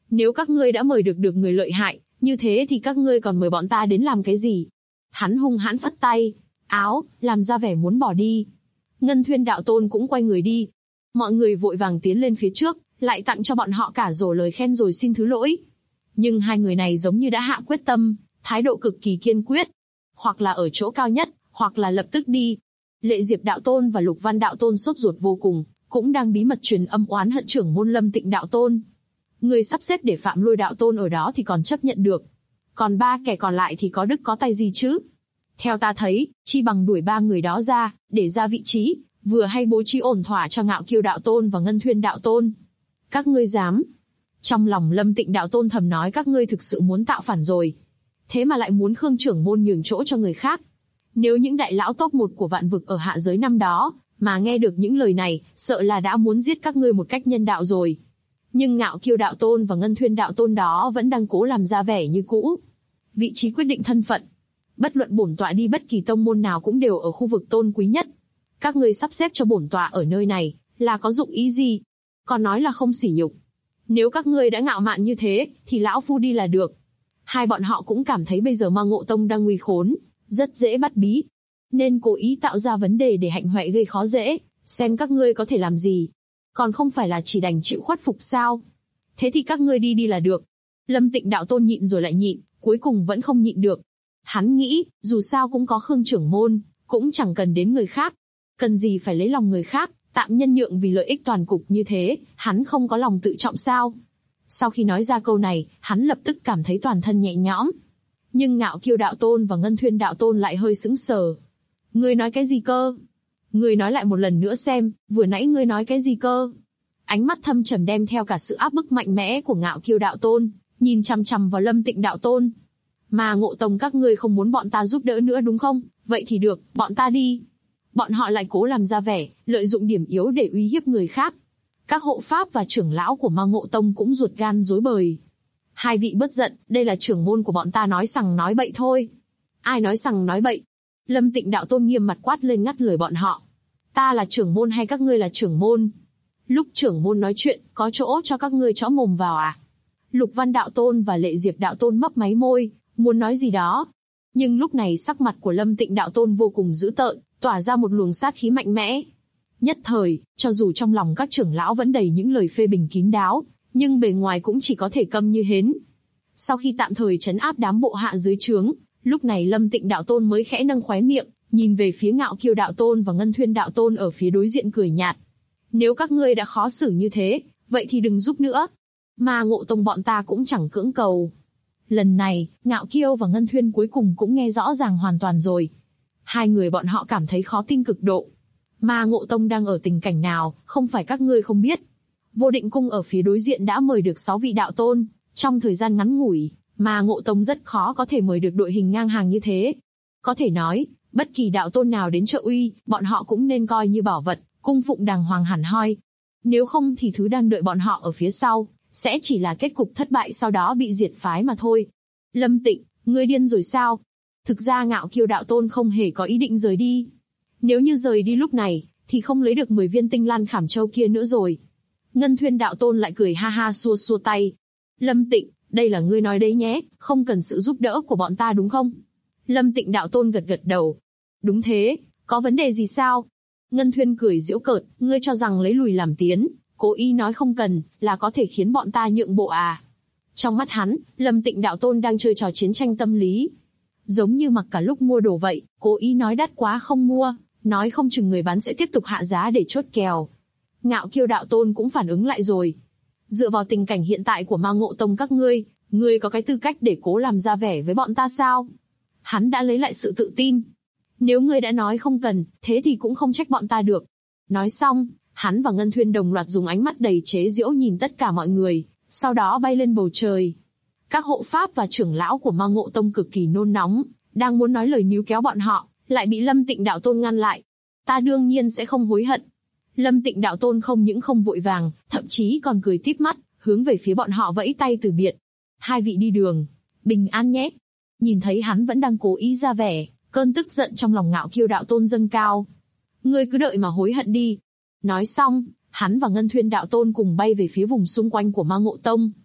[SPEAKER 2] Nếu các ngươi đã mời được người lợi hại, như thế thì các ngươi còn mời bọn ta đến làm cái gì? Hắn hung hãn phất tay, áo, làm ra vẻ muốn bỏ đi. Ngân Thuyên đạo tôn cũng quay người đi. Mọi người vội vàng tiến lên phía trước, lại tặng cho bọn họ cả rổ lời khen rồi xin thứ lỗi. Nhưng hai người này giống như đã hạ quyết tâm, thái độ cực kỳ kiên quyết. Hoặc là ở chỗ cao nhất, hoặc là lập tức đi. Lệ Diệp đạo tôn và Lục Văn đạo tôn sốt ruột vô cùng, cũng đang bí mật truyền âm oán hận trưởng môn Lâm Tịnh đạo tôn. Người sắp xếp để Phạm Lôi đạo tôn ở đó thì còn chấp nhận được. Còn ba kẻ còn lại thì có đức có tay gì chứ? Theo ta thấy, chi bằng đuổi ba người đó ra, để ra vị trí, vừa hay bố trí ổn thỏa cho Ngạo Kiêu đạo tôn và Ngân Thuyên đạo tôn. Các ngươi dám? Trong lòng Lâm Tịnh đạo tôn thầm nói các ngươi thực sự muốn tạo phản rồi. Thế mà lại muốn Khương trưởng môn nhường chỗ cho người khác. Nếu những đại lão top 1 của vạn vực ở hạ giới năm đó, mà nghe được những lời này, sợ là đã muốn giết các ngươi một cách nhân đạo rồi. Nhưng Ngạo Kiêu đạo tôn và Ngân Thuyên đạo tôn đó vẫn đang cố làm ra vẻ như cũ. Vị trí quyết định thân phận. Bất luận bổn tọa đi bất kỳ tông môn nào cũng đều ở khu vực tôn quý nhất. Các ngươi sắp xếp cho bổn tọa ở nơi này, là có dụng ý gì? Còn nói là không sỉ nhục. Nếu các ngươi đã ngạo mạn như thế, thì lão phu đi là được. Hai bọn họ cũng cảm thấy bây giờ Ma Ngộ Tông đang nguy khốn, rất dễ bắt bí. Nên cố ý tạo ra vấn đề để hạnh hoẹ gây khó dễ, xem các ngươi có thể làm gì. Còn không phải là chỉ đành chịu khuất phục sao? Thế thì các ngươi đi là được. Lâm Tịnh đạo tôn nhịn rồi lại nhịn, cuối cùng vẫn không nhịn được. Hắn nghĩ, dù sao cũng có Khương trưởng môn, cũng chẳng cần đến người khác. Cần gì phải lấy lòng người khác, tạm nhân nhượng vì lợi ích toàn cục như thế, hắn không có lòng tự trọng sao? Sau khi nói ra câu này, hắn lập tức cảm thấy toàn thân nhẹ nhõm. Nhưng Ngạo Kiêu đạo tôn và Ngân Thuyên đạo tôn lại hơi sững sờ. Ngươi nói cái gì cơ? Ngươi nói lại một lần nữa xem, vừa nãy ngươi nói cái gì cơ? Ánh mắt thâm trầm đem theo cả sự áp bức mạnh mẽ của Ngạo Kiêu đạo tôn, nhìn chằm chằm vào Lâm Tịnh đạo tôn. Mà Ngộ Tông các ngươi không muốn bọn ta giúp đỡ nữa đúng không? Vậy thì được, bọn ta đi. Bọn họ lại cố làm ra vẻ, lợi dụng điểm yếu để uy hiếp người khác. Các hộ pháp và trưởng lão của Ma Ngộ Tông cũng ruột gan rối bời. Hai vị bớt giận, đây là trưởng môn của bọn ta nói sằng nói bậy thôi. Ai nói sằng nói bậy? Lâm Tịnh đạo tôn nghiêm mặt quát lên ngắt lời bọn họ. Ta là trưởng môn hay các ngươi là trưởng môn? Lúc trưởng môn nói chuyện, có chỗ cho các ngươi chõ mồm vào à? Lục Văn đạo tôn và Lệ Diệp đạo tôn mấp máy môi, muốn nói gì đó. Nhưng lúc này sắc mặt của Lâm Tịnh đạo tôn vô cùng dữ tợn, tỏa ra một luồng sát khí mạnh mẽ. Nhất thời, cho dù trong lòng các trưởng lão vẫn đầy những lời phê bình kín đáo, nhưng bề ngoài cũng chỉ có thể câm như hến. Sau khi tạm thời trấn áp đám bộ hạ dưới trướng, lúc này Lâm Tịnh đạo tôn mới khẽ nâng khóe miệng, nhìn về phía Ngạo Kiêu đạo tôn và Ngân Thuyên đạo tôn ở phía đối diện cười nhạt. Nếu các ngươi đã khó xử như thế, vậy thì đừng giúp nữa. Mà Ngộ Tông bọn ta cũng chẳng cưỡng cầu. Lần này, Ngạo Kiêu và Ngân Thuyên cuối cùng cũng nghe rõ ràng hoàn toàn rồi. Hai người bọn họ cảm thấy khó tin cực độ. Mà Ngộ Tông đang ở tình cảnh nào, không phải các ngươi không biết. Vô Định Cung ở phía đối diện đã mời được 6 vị đạo tôn, trong thời gian ngắn ngủi, mà Ngộ Tông rất khó có thể mời được đội hình ngang hàng như thế. Có thể nói, bất kỳ đạo tôn nào đến trợ uy, bọn họ cũng nên coi như bảo vật, cung phụng đàng hoàng hẳn hoi. Nếu không thì thứ đang đợi bọn họ ở phía sau, sẽ chỉ là kết cục thất bại sau đó bị diệt phái mà thôi. Lâm Tịnh, ngươi điên rồi sao? Thực ra Ngạo Kiêu đạo tôn không hề có ý định rời đi. Nếu như rời đi lúc này, thì không lấy được 10 viên tinh lan khảm châu kia nữa rồi. Ngân Thuyên đạo tôn lại cười ha ha xua xua tay. Lâm Tịnh, đây là ngươi nói đấy nhé, không cần sự giúp đỡ của bọn ta đúng không? Lâm Tịnh đạo tôn gật gật đầu. Đúng thế, có vấn đề gì sao? Ngân Thuyên cười giễu cợt, ngươi cho rằng lấy lùi làm tiến, cố ý nói không cần, là có thể khiến bọn ta nhượng bộ à? Trong mắt hắn, Lâm Tịnh đạo tôn đang chơi trò chiến tranh tâm lý. Giống như mặc cả lúc mua đồ vậy, cố ý nói đắt quá không mua, nói không chừng người bán sẽ tiếp tục hạ giá để chốt kèo. Ngạo Kiêu đạo tôn cũng phản ứng lại rồi. Dựa vào tình cảnh hiện tại của Ma Ngộ Tông các ngươi có cái tư cách để cố làm ra vẻ với bọn ta sao? Hắn đã lấy lại sự tự tin. Nếu ngươi đã nói không cần, thế thì cũng không trách bọn ta được. Nói xong, hắn và Ngân Thuyên đồng loạt dùng ánh mắt đầy chế giễu nhìn tất cả mọi người, sau đó bay lên bầu trời. Các hộ pháp và trưởng lão của Ma Ngộ Tông cực kỳ nôn nóng, đang muốn nói lời níu kéo bọn họ, lại bị Lâm Tịnh đạo tôn ngăn lại. Ta đương nhiên sẽ không hối hận. Lâm Tịnh đạo tôn không những không vội vàng, thậm chí còn cười tít mắt, hướng về phía bọn họ vẫy tay từ biệt. Hai vị đi đường, bình an nhé. Nhìn thấy hắn vẫn đang cố ý ra vẻ, cơn tức giận trong lòng Ngạo Kiêu đạo tôn dâng cao. Ngươi cứ đợi mà hối hận đi. Nói xong, hắn và Ngân Thuyên đạo tôn cùng bay về phía vùng xung quanh của Ma Ngộ Tông.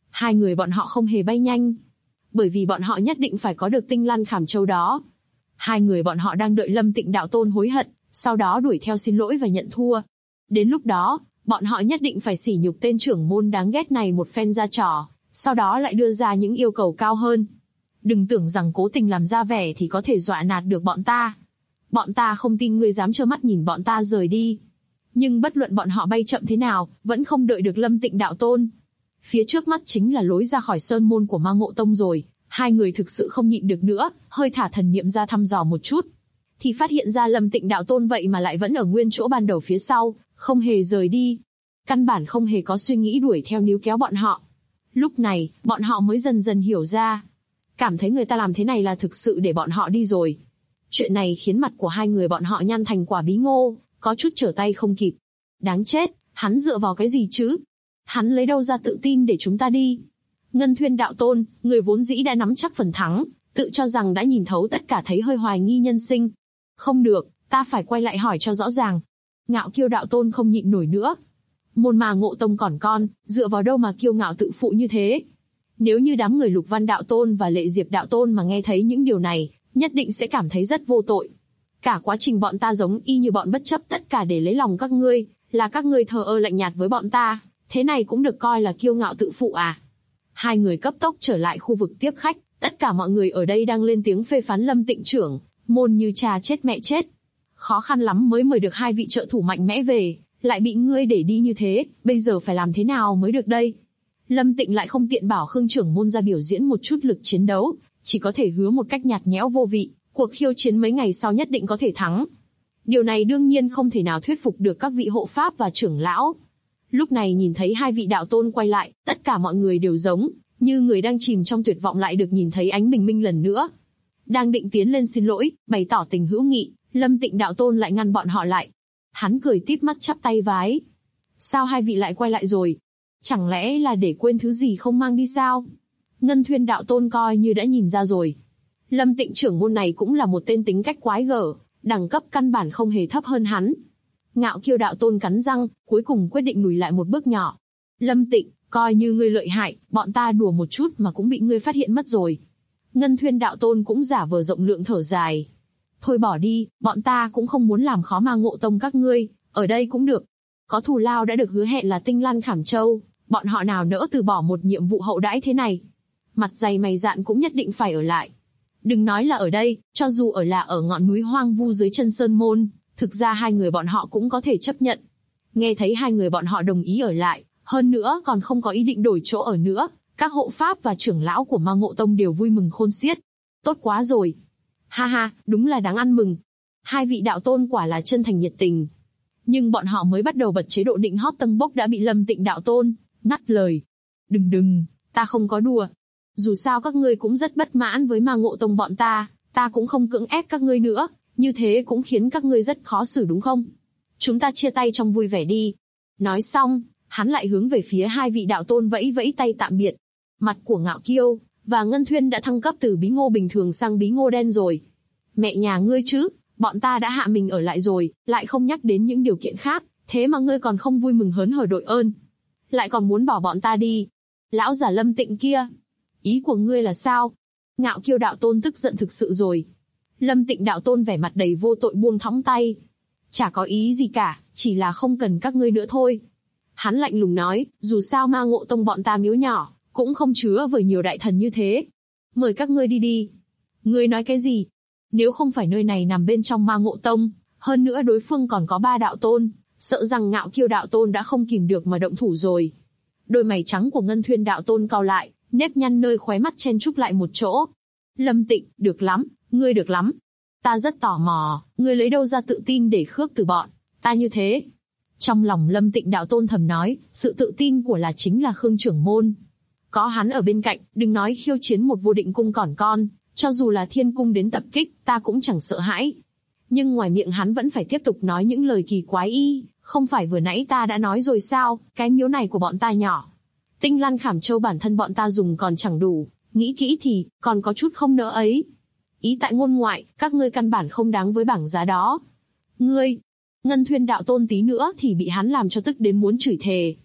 [SPEAKER 2] Hai người bọn họ không hề bay nhanh, bởi vì bọn họ nhất định phải có được tinh lan khảm châu đó. Hai người bọn họ đang đợi Lâm Tịnh đạo tôn hối hận, sau đó đuổi theo xin lỗi và nhận thua. Đến lúc đó, bọn họ nhất định phải sỉ nhục tên trưởng môn đáng ghét này một phen ra trò, sau đó lại đưa ra những yêu cầu cao hơn. Đừng tưởng rằng cố tình làm ra vẻ thì có thể dọa nạt được bọn ta. Bọn ta không tin ngươi dám trơ mắt nhìn bọn ta rời đi. Nhưng bất luận bọn họ bay chậm thế nào, vẫn không đợi được Lâm Tịnh đạo tôn. Phía trước mắt chính là lối ra khỏi sơn môn của Ma Ngộ Tông rồi. Hai người thực sự không nhịn được nữa, hơi thả thần niệm ra thăm dò một chút. Thì phát hiện ra Lâm Tịnh đạo tôn vậy mà lại vẫn ở nguyên chỗ ban đầu phía sau, không hề rời đi. Căn bản không hề có suy nghĩ đuổi theo níu kéo bọn họ. Lúc này, bọn họ mới dần dần hiểu ra. Cảm thấy người ta làm thế này là thực sự để bọn họ đi rồi. Chuyện này khiến mặt của hai người bọn họ nhăn thành quả bí ngô, có chút trở tay không kịp. Đáng chết, hắn dựa vào cái gì chứ? Hắn lấy đâu ra tự tin để chúng ta đi? Ngân Thuyên đạo tôn, người vốn dĩ đã nắm chắc phần thắng, tự cho rằng đã nhìn thấu tất cả thấy hơi hoài nghi nhân sinh. Không được, ta phải quay lại hỏi cho rõ ràng. Ngạo Kiêu đạo tôn không nhịn nổi nữa. Môn Ma Ngộ Tông còn con, dựa vào đâu mà kiêu ngạo tự phụ như thế? Nếu như đám người Lục Văn đạo tôn và Lệ Diệp đạo tôn mà nghe thấy những điều này, nhất định sẽ cảm thấy rất vô tội. Cả quá trình bọn ta giống y như bọn bất chấp tất cả để lấy lòng các ngươi, là các ngươi thờ ơ lạnh nhạt với bọn ta, thế này cũng được coi là kiêu ngạo tự phụ à? Hai người cấp tốc trở lại khu vực tiếp khách, tất cả mọi người ở đây đang lên tiếng phê phán Lâm Tịnh trưởng môn như cha chết mẹ chết. Khó khăn lắm mới mời được hai vị trợ thủ mạnh mẽ về, lại bị ngươi để đi như thế, bây giờ phải làm thế nào mới được đây? Lâm Tịnh lại không tiện bảo Khương trưởng môn ra biểu diễn một chút lực chiến đấu, chỉ có thể hứa một cách nhạt nhẽo vô vị, cuộc khiêu chiến mấy ngày sau nhất định có thể thắng. Điều này đương nhiên không thể nào thuyết phục được các vị hộ pháp và trưởng lão. Lúc này nhìn thấy hai vị đạo tôn quay lại, tất cả mọi người đều giống như người đang chìm trong tuyệt vọng lại được nhìn thấy ánh bình minh lần nữa. Đang định tiến lên xin lỗi, bày tỏ tình hữu nghị, Lâm Tịnh đạo tôn lại ngăn bọn họ lại. Hắn cười tít mắt chắp tay vái. Sao hai vị lại quay lại rồi? Chẳng lẽ là để quên thứ gì không mang đi sao? Ngân Thuyên đạo tôn coi như đã nhìn ra rồi. Lâm Tịnh trưởng môn này cũng là một tên tính cách quái gở, đẳng cấp căn bản không hề thấp hơn hắn. Ngạo Kiêu đạo tôn cắn răng, cuối cùng quyết định lùi lại một bước nhỏ. Lâm Tịnh, coi như ngươi lợi hại, bọn ta đùa một chút mà cũng bị ngươi phát hiện mất rồi. Ngân Thuyên đạo tôn cũng giả vờ rộng lượng thở dài. Thôi bỏ đi, bọn ta cũng không muốn làm khó Ma Ngộ Tông các ngươi, ở đây cũng được. Có thù lao đã được hứa hẹn là tinh lan khảm châu, bọn họ nào nỡ từ bỏ một nhiệm vụ hậu đãi thế này. Mặt dày mày dạn cũng nhất định phải ở lại. Đừng nói là ở đây, cho dù ở ngọn núi hoang vu dưới chân sơn môn, thực ra hai người bọn họ cũng có thể chấp nhận. Nghe thấy hai người bọn họ đồng ý ở lại, hơn nữa còn không có ý định đổi chỗ ở nữa, các hộ pháp và trưởng lão của Ma Ngộ Tông đều vui mừng khôn xiết. Tốt quá rồi. Ha ha, đúng là đáng ăn mừng. Hai vị đạo tôn quả là chân thành nhiệt tình. Nhưng bọn họ mới bắt đầu bật chế độ định hót tâng bốc đã bị Lâm Tịnh đạo tôn ngắt lời. Đừng, ta không có đùa. Dù sao các ngươi cũng rất bất mãn với Ma Ngộ Tông bọn ta cũng không cưỡng ép các ngươi nữa, như thế cũng khiến các ngươi rất khó xử đúng không? Chúng ta chia tay trong vui vẻ đi. Nói xong, hắn lại hướng về phía hai vị đạo tôn vẫy vẫy tay tạm biệt. Mặt của Ngạo Kiêu và Ngân Thuyên đã thăng cấp từ bí ngô bình thường sang bí ngô đen rồi. Mẹ nhà ngươi chứ, bọn ta đã hạ mình ở lại rồi, lại không nhắc đến những điều kiện khác, thế mà ngươi còn không vui mừng hớn hở đội ơn. Lại còn muốn bỏ bọn ta đi. Lão già Lâm Tịnh kia, ý của ngươi là sao? Ngạo Kiêu đạo tôn tức giận thực sự rồi. Lâm Tịnh đạo tôn vẻ mặt đầy vô tội buông thõng tay. Chả có ý gì cả, chỉ là không cần các ngươi nữa thôi. Hắn lạnh lùng nói, dù sao Ma Ngộ Tông bọn ta miếu nhỏ, cũng không chứa với nhiều đại thần như thế. Mời các ngươi đi đi. Ngươi nói cái gì? Nếu không phải nơi này nằm bên trong Ma Ngộ Tông, hơn nữa đối phương còn có 3 đạo tôn, sợ rằng Ngạo Kiêu đạo tôn đã không kìm được mà động thủ rồi. Đôi mày trắng của Ngân Thuyên đạo tôn cau lại, nếp nhăn nơi khóe mắt chen chúc lại một chỗ. Lâm Tịnh, được lắm, ngươi được lắm. Ta rất tò mò, ngươi lấy đâu ra tự tin để khước từ bọn ta như thế? Trong lòng Lâm Tịnh đạo tôn thầm nói, sự tự tin của chính là Khương trưởng môn. Có hắn ở bên cạnh, đừng nói khiêu chiến một vô định cung còn con, cho dù là thiên cung đến tập kích, ta cũng chẳng sợ hãi. Nhưng ngoài miệng hắn vẫn phải tiếp tục nói những lời kỳ quái y, không phải vừa nãy ta đã nói rồi sao, cái miếu này của bọn ta nhỏ. Tinh Lan Khảm Châu bản thân bọn ta dùng còn chẳng đủ, nghĩ kỹ thì, còn có chút không nỡ ấy. Ý tại ngôn ngoại, các ngươi căn bản không đáng với bảng giá đó. Ngươi, Ngân Thuyên đạo tôn tí nữa thì bị hắn làm cho tức đến muốn chửi thề.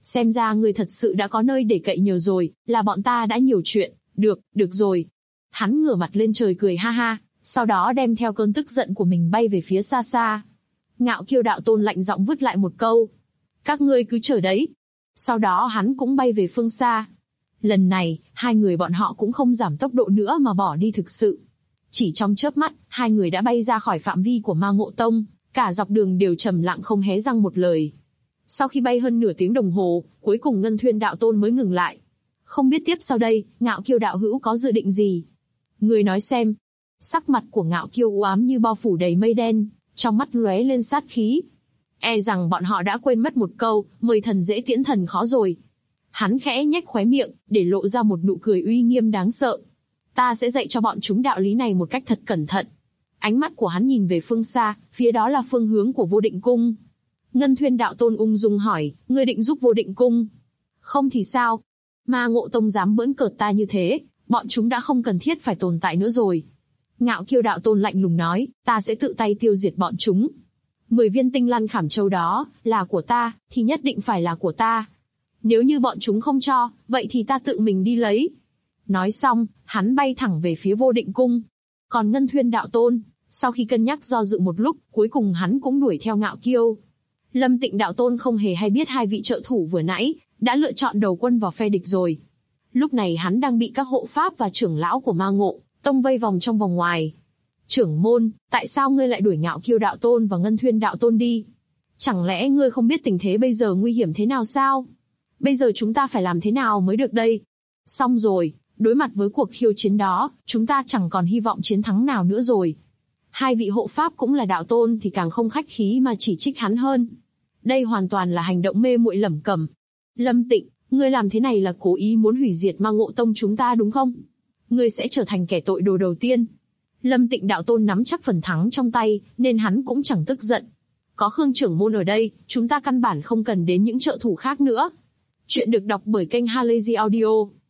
[SPEAKER 2] Xem ra ngươi thật sự đã có nơi để cậy nhờ rồi, là bọn ta đã nhiều chuyện. Được rồi. Hắn ngửa mặt lên trời cười ha ha, sau đó đem theo cơn tức giận của mình bay về phía xa xa. Ngạo Kiêu đạo tôn lạnh giọng vứt lại một câu. Các ngươi cứ chờ đấy. Sau đó hắn cũng bay về phương xa. Lần này, hai người bọn họ cũng không giảm tốc độ nữa mà bỏ đi thực sự. Chỉ trong chớp mắt, hai người đã bay ra khỏi phạm vi của Ma Ngộ Tông, cả dọc đường đều trầm lặng không hé răng một lời. Sau khi bay hơn nửa tiếng đồng hồ, cuối cùng Ngân Thuyên đạo tôn mới ngừng lại. Không biết tiếp sau đây, Ngạo Kiêu đạo hữu có dự định gì? Người nói xem. Sắc mặt của Ngạo Kiêu u ám như bao phủ đầy mây đen, trong mắt lóe lên sát khí. E rằng bọn họ đã quên mất một câu, mời thần dễ tiễn thần khó rồi. Hắn khẽ nhếch khóe miệng, để lộ ra một nụ cười uy nghiêm đáng sợ. Ta sẽ dạy cho bọn chúng đạo lý này một cách thật cẩn thận. Ánh mắt của hắn nhìn về phương xa, phía đó là phương hướng của Vô Định Cung. Ngân Thuyên đạo tôn ung dung hỏi, ngươi định giúp Vô Định Cung? Không thì sao? Ma Ngộ Tông dám bỡn cợt ta như thế, bọn chúng đã không cần thiết phải tồn tại nữa rồi. Ngạo Kiêu đạo tôn lạnh lùng nói, ta sẽ tự tay tiêu diệt bọn chúng. 10 viên tinh lan khảm châu đó, là của ta, thì nhất định phải là của ta. Nếu như bọn chúng không cho, vậy thì ta tự mình đi lấy. Nói xong, hắn bay thẳng về phía Vô Định Cung. Còn Ngân Thuyên đạo tôn, sau khi cân nhắc do dự một lúc, cuối cùng hắn cũng đuổi theo Ngạo Kiêu. Lâm Tịnh đạo tôn không hề hay biết hai vị trợ thủ vừa nãy, đã lựa chọn đầu quân vào phe địch rồi. Lúc này hắn đang bị các hộ pháp và trưởng lão của Ma Ngộ Tông vây vòng trong vòng ngoài. Trưởng môn, tại sao ngươi lại đuổi Ngạo Kiêu đạo tôn và Ngân Thuyên đạo tôn đi? Chẳng lẽ ngươi không biết tình thế bây giờ nguy hiểm thế nào sao? Bây giờ chúng ta phải làm thế nào mới được đây? Xong rồi, đối mặt với cuộc khiêu chiến đó, chúng ta chẳng còn hy vọng chiến thắng nào nữa rồi. Hai vị hộ pháp cũng là đạo tôn thì càng không khách khí mà chỉ trích hắn hơn. Đây hoàn toàn là hành động mê muội lẩm cẩm. Lâm Tịnh, ngươi làm thế này là cố ý muốn hủy diệt Ma Ngộ Tông chúng ta đúng không? Ngươi sẽ trở thành kẻ tội đồ đầu tiên. Lâm Tịnh đạo tôn nắm chắc phần thắng trong tay, nên hắn cũng chẳng tức giận. Có Khương trưởng môn ở đây, chúng ta căn bản không cần đến những trợ thủ khác nữa. Chuyện được đọc bởi kênh Halazy Audio.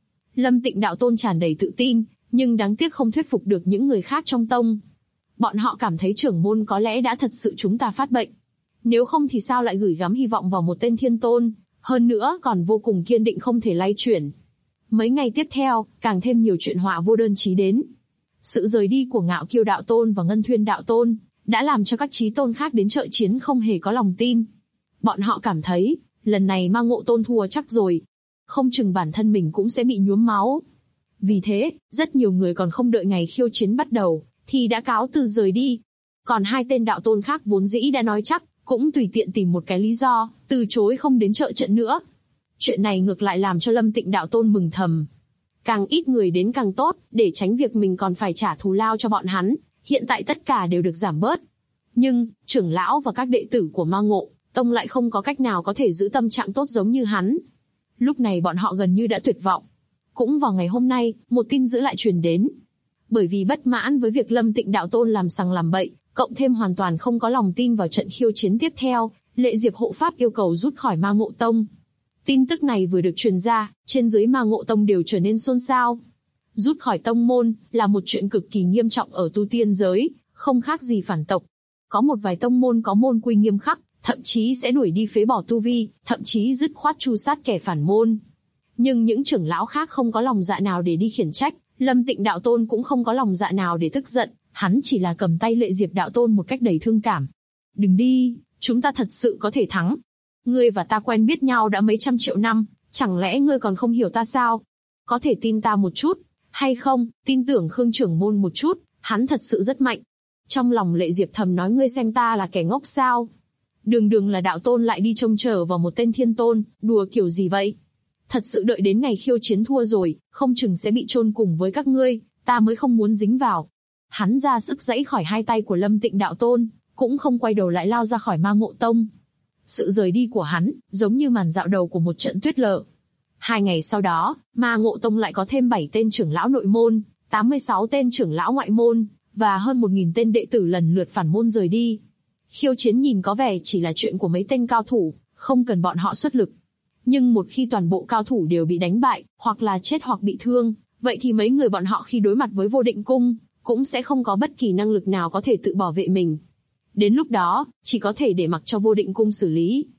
[SPEAKER 2] Lâm Tịnh đạo tôn tràn đầy tự tin, nhưng đáng tiếc không thuyết phục được những người khác trong tông. Bọn họ cảm thấy trưởng môn có lẽ đã thật sự chúng ta phát bệnh. Nếu không thì sao lại gửi gắm hy vọng vào một tên thiên tôn, hơn nữa còn vô cùng kiên định không thể lay chuyển. Mấy ngày tiếp theo, càng thêm nhiều chuyện họa vô đơn chí đến. Sự rời đi của Ngạo Kiêu đạo tôn và Ngân Thuyên đạo tôn đã làm cho các chí tôn khác đến trợ chiến không hề có lòng tin. Bọn họ cảm thấy, lần này Ma Ngộ Tôn thua chắc rồi. Không chừng bản thân mình cũng sẽ bị nhuốm máu. Vì thế, rất nhiều người còn không đợi ngày khiêu chiến bắt đầu, thì đã cáo từ rời đi. Còn hai tên đạo tôn khác vốn dĩ đã nói chắc, cũng tùy tiện tìm một cái lý do, từ chối không đến trợ trận nữa. Chuyện này ngược lại làm cho Lâm Tịnh đạo tôn mừng thầm. Càng ít người đến càng tốt, để tránh việc mình còn phải trả thù lao cho bọn hắn, hiện tại tất cả đều được giảm bớt. Nhưng, trưởng lão và các đệ tử của Ma Ngộ Tông lại không có cách nào có thể giữ tâm trạng tốt giống như hắn. Lúc này bọn họ gần như đã tuyệt vọng. Cũng vào ngày hôm nay, một tin dữ lại truyền đến. Bởi vì bất mãn với việc Lâm Tịnh đạo tôn làm sằng làm bậy, cộng thêm hoàn toàn không có lòng tin vào trận khiêu chiến tiếp theo, Lệ Diệp hộ pháp yêu cầu rút khỏi Ma Ngộ Tông. Tin tức này vừa được truyền ra, trên dưới Ma Ngộ Tông đều trở nên xôn xao. Rút khỏi tông môn là một chuyện cực kỳ nghiêm trọng ở tu tiên giới, không khác gì phản tộc. Có một vài tông môn có môn quy nghiêm khắc, thậm chí sẽ đuổi đi phế bỏ tu vi, thậm chí dứt khoát tru sát kẻ phản môn. Nhưng những trưởng lão khác không có lòng dạ nào để đi khiển trách, Lâm Tịnh đạo tôn cũng không có lòng dạ nào để tức giận, hắn chỉ là cầm tay Lệ Diệp đạo tôn một cách đầy thương cảm. Đừng đi, chúng ta thật sự có thể thắng. Ngươi và ta quen biết nhau đã mấy trăm triệu năm, chẳng lẽ ngươi còn không hiểu ta sao? Có thể tin ta một chút, hay không, tin tưởng Khương trưởng môn một chút, hắn thật sự rất mạnh. Trong lòng Lệ Diệp thầm nói ngươi xem ta là kẻ ngốc sao? Đường đường là đạo tôn lại đi trông chờ vào một tên thiên tôn, đùa kiểu gì vậy? Thật sự đợi đến ngày khiêu chiến thua rồi, không chừng sẽ bị chôn cùng với các ngươi, ta mới không muốn dính vào. Hắn ra sức giãy khỏi hai tay của Lâm Tịnh đạo tôn, cũng không quay đầu lại lao ra khỏi Ma Ngộ Tông. Sự rời đi của hắn, giống như màn dạo đầu của một trận tuyết lở. 2 ngày sau đó, Ma Ngộ Tông lại có thêm 7 tên trưởng lão nội môn, 86 tên trưởng lão ngoại môn, và hơn 1.000 tên đệ tử lần lượt phản môn rời đi. Khiêu chiến nhìn có vẻ chỉ là chuyện của mấy tên cao thủ, không cần bọn họ xuất lực. Nhưng một khi toàn bộ cao thủ đều bị đánh bại, hoặc là chết hoặc bị thương, vậy thì mấy người bọn họ khi đối mặt với Vô Định Cung, cũng sẽ không có bất kỳ năng lực nào có thể tự bảo vệ mình. Đến lúc đó, chỉ có thể để mặc cho Vô Định Cung xử lý.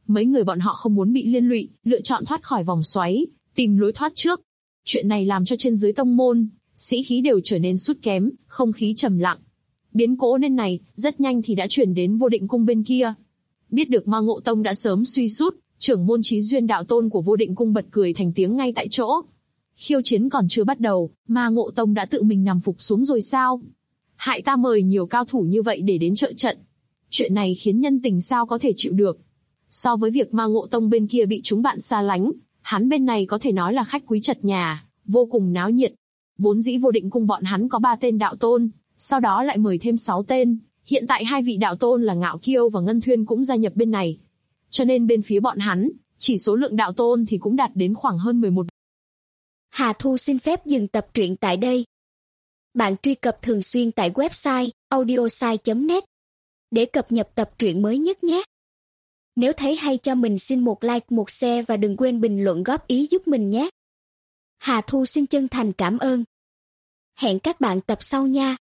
[SPEAKER 2] Mấy người bọn họ không muốn bị liên lụy, lựa chọn thoát khỏi vòng xoáy, tìm lối thoát trước. Chuyện này làm cho trên dưới tông môn, sĩ khí đều trở nên sút kém, không khí trầm lặng. Biến cố nên này, rất nhanh thì đã chuyển đến Vô Định Cung bên kia. Biết được Ma Ngộ Tông đã sớm suy sút, trưởng môn Chí Duyên đạo tôn của Vô Định Cung bật cười thành tiếng ngay tại chỗ. Khiêu chiến còn chưa bắt đầu, Ma Ngộ Tông đã tự mình nằm phục xuống rồi sao? Hại ta mời nhiều cao thủ như vậy để đến trợ trận. Chuyện này khiến nhân tình sao có thể chịu được. So với việc Ma Ngộ Tông bên kia bị chúng bạn xa lánh, hắn bên này có thể nói là khách quý chật nhà, vô cùng náo nhiệt. Vốn dĩ Vô Định Cung bọn hắn có 3 tên đạo tôn, sau đó lại mời thêm 6 tên, hiện tại 2 vị đạo tôn là Ngạo Kiêu và Ngân Thuyên cũng gia nhập bên này. Cho nên bên phía bọn hắn, chỉ số lượng đạo tôn thì cũng đạt đến khoảng hơn 11.
[SPEAKER 3] Hà Thu xin phép dừng tập truyện tại đây. Bạn truy cập thường xuyên tại website audiosai.net để cập nhật tập truyện mới nhất nhé. Nếu thấy hay cho mình xin một like, một share và đừng quên bình luận góp ý giúp mình nhé. Hà Thu xin chân thành cảm ơn. Hẹn các bạn tập sau nha.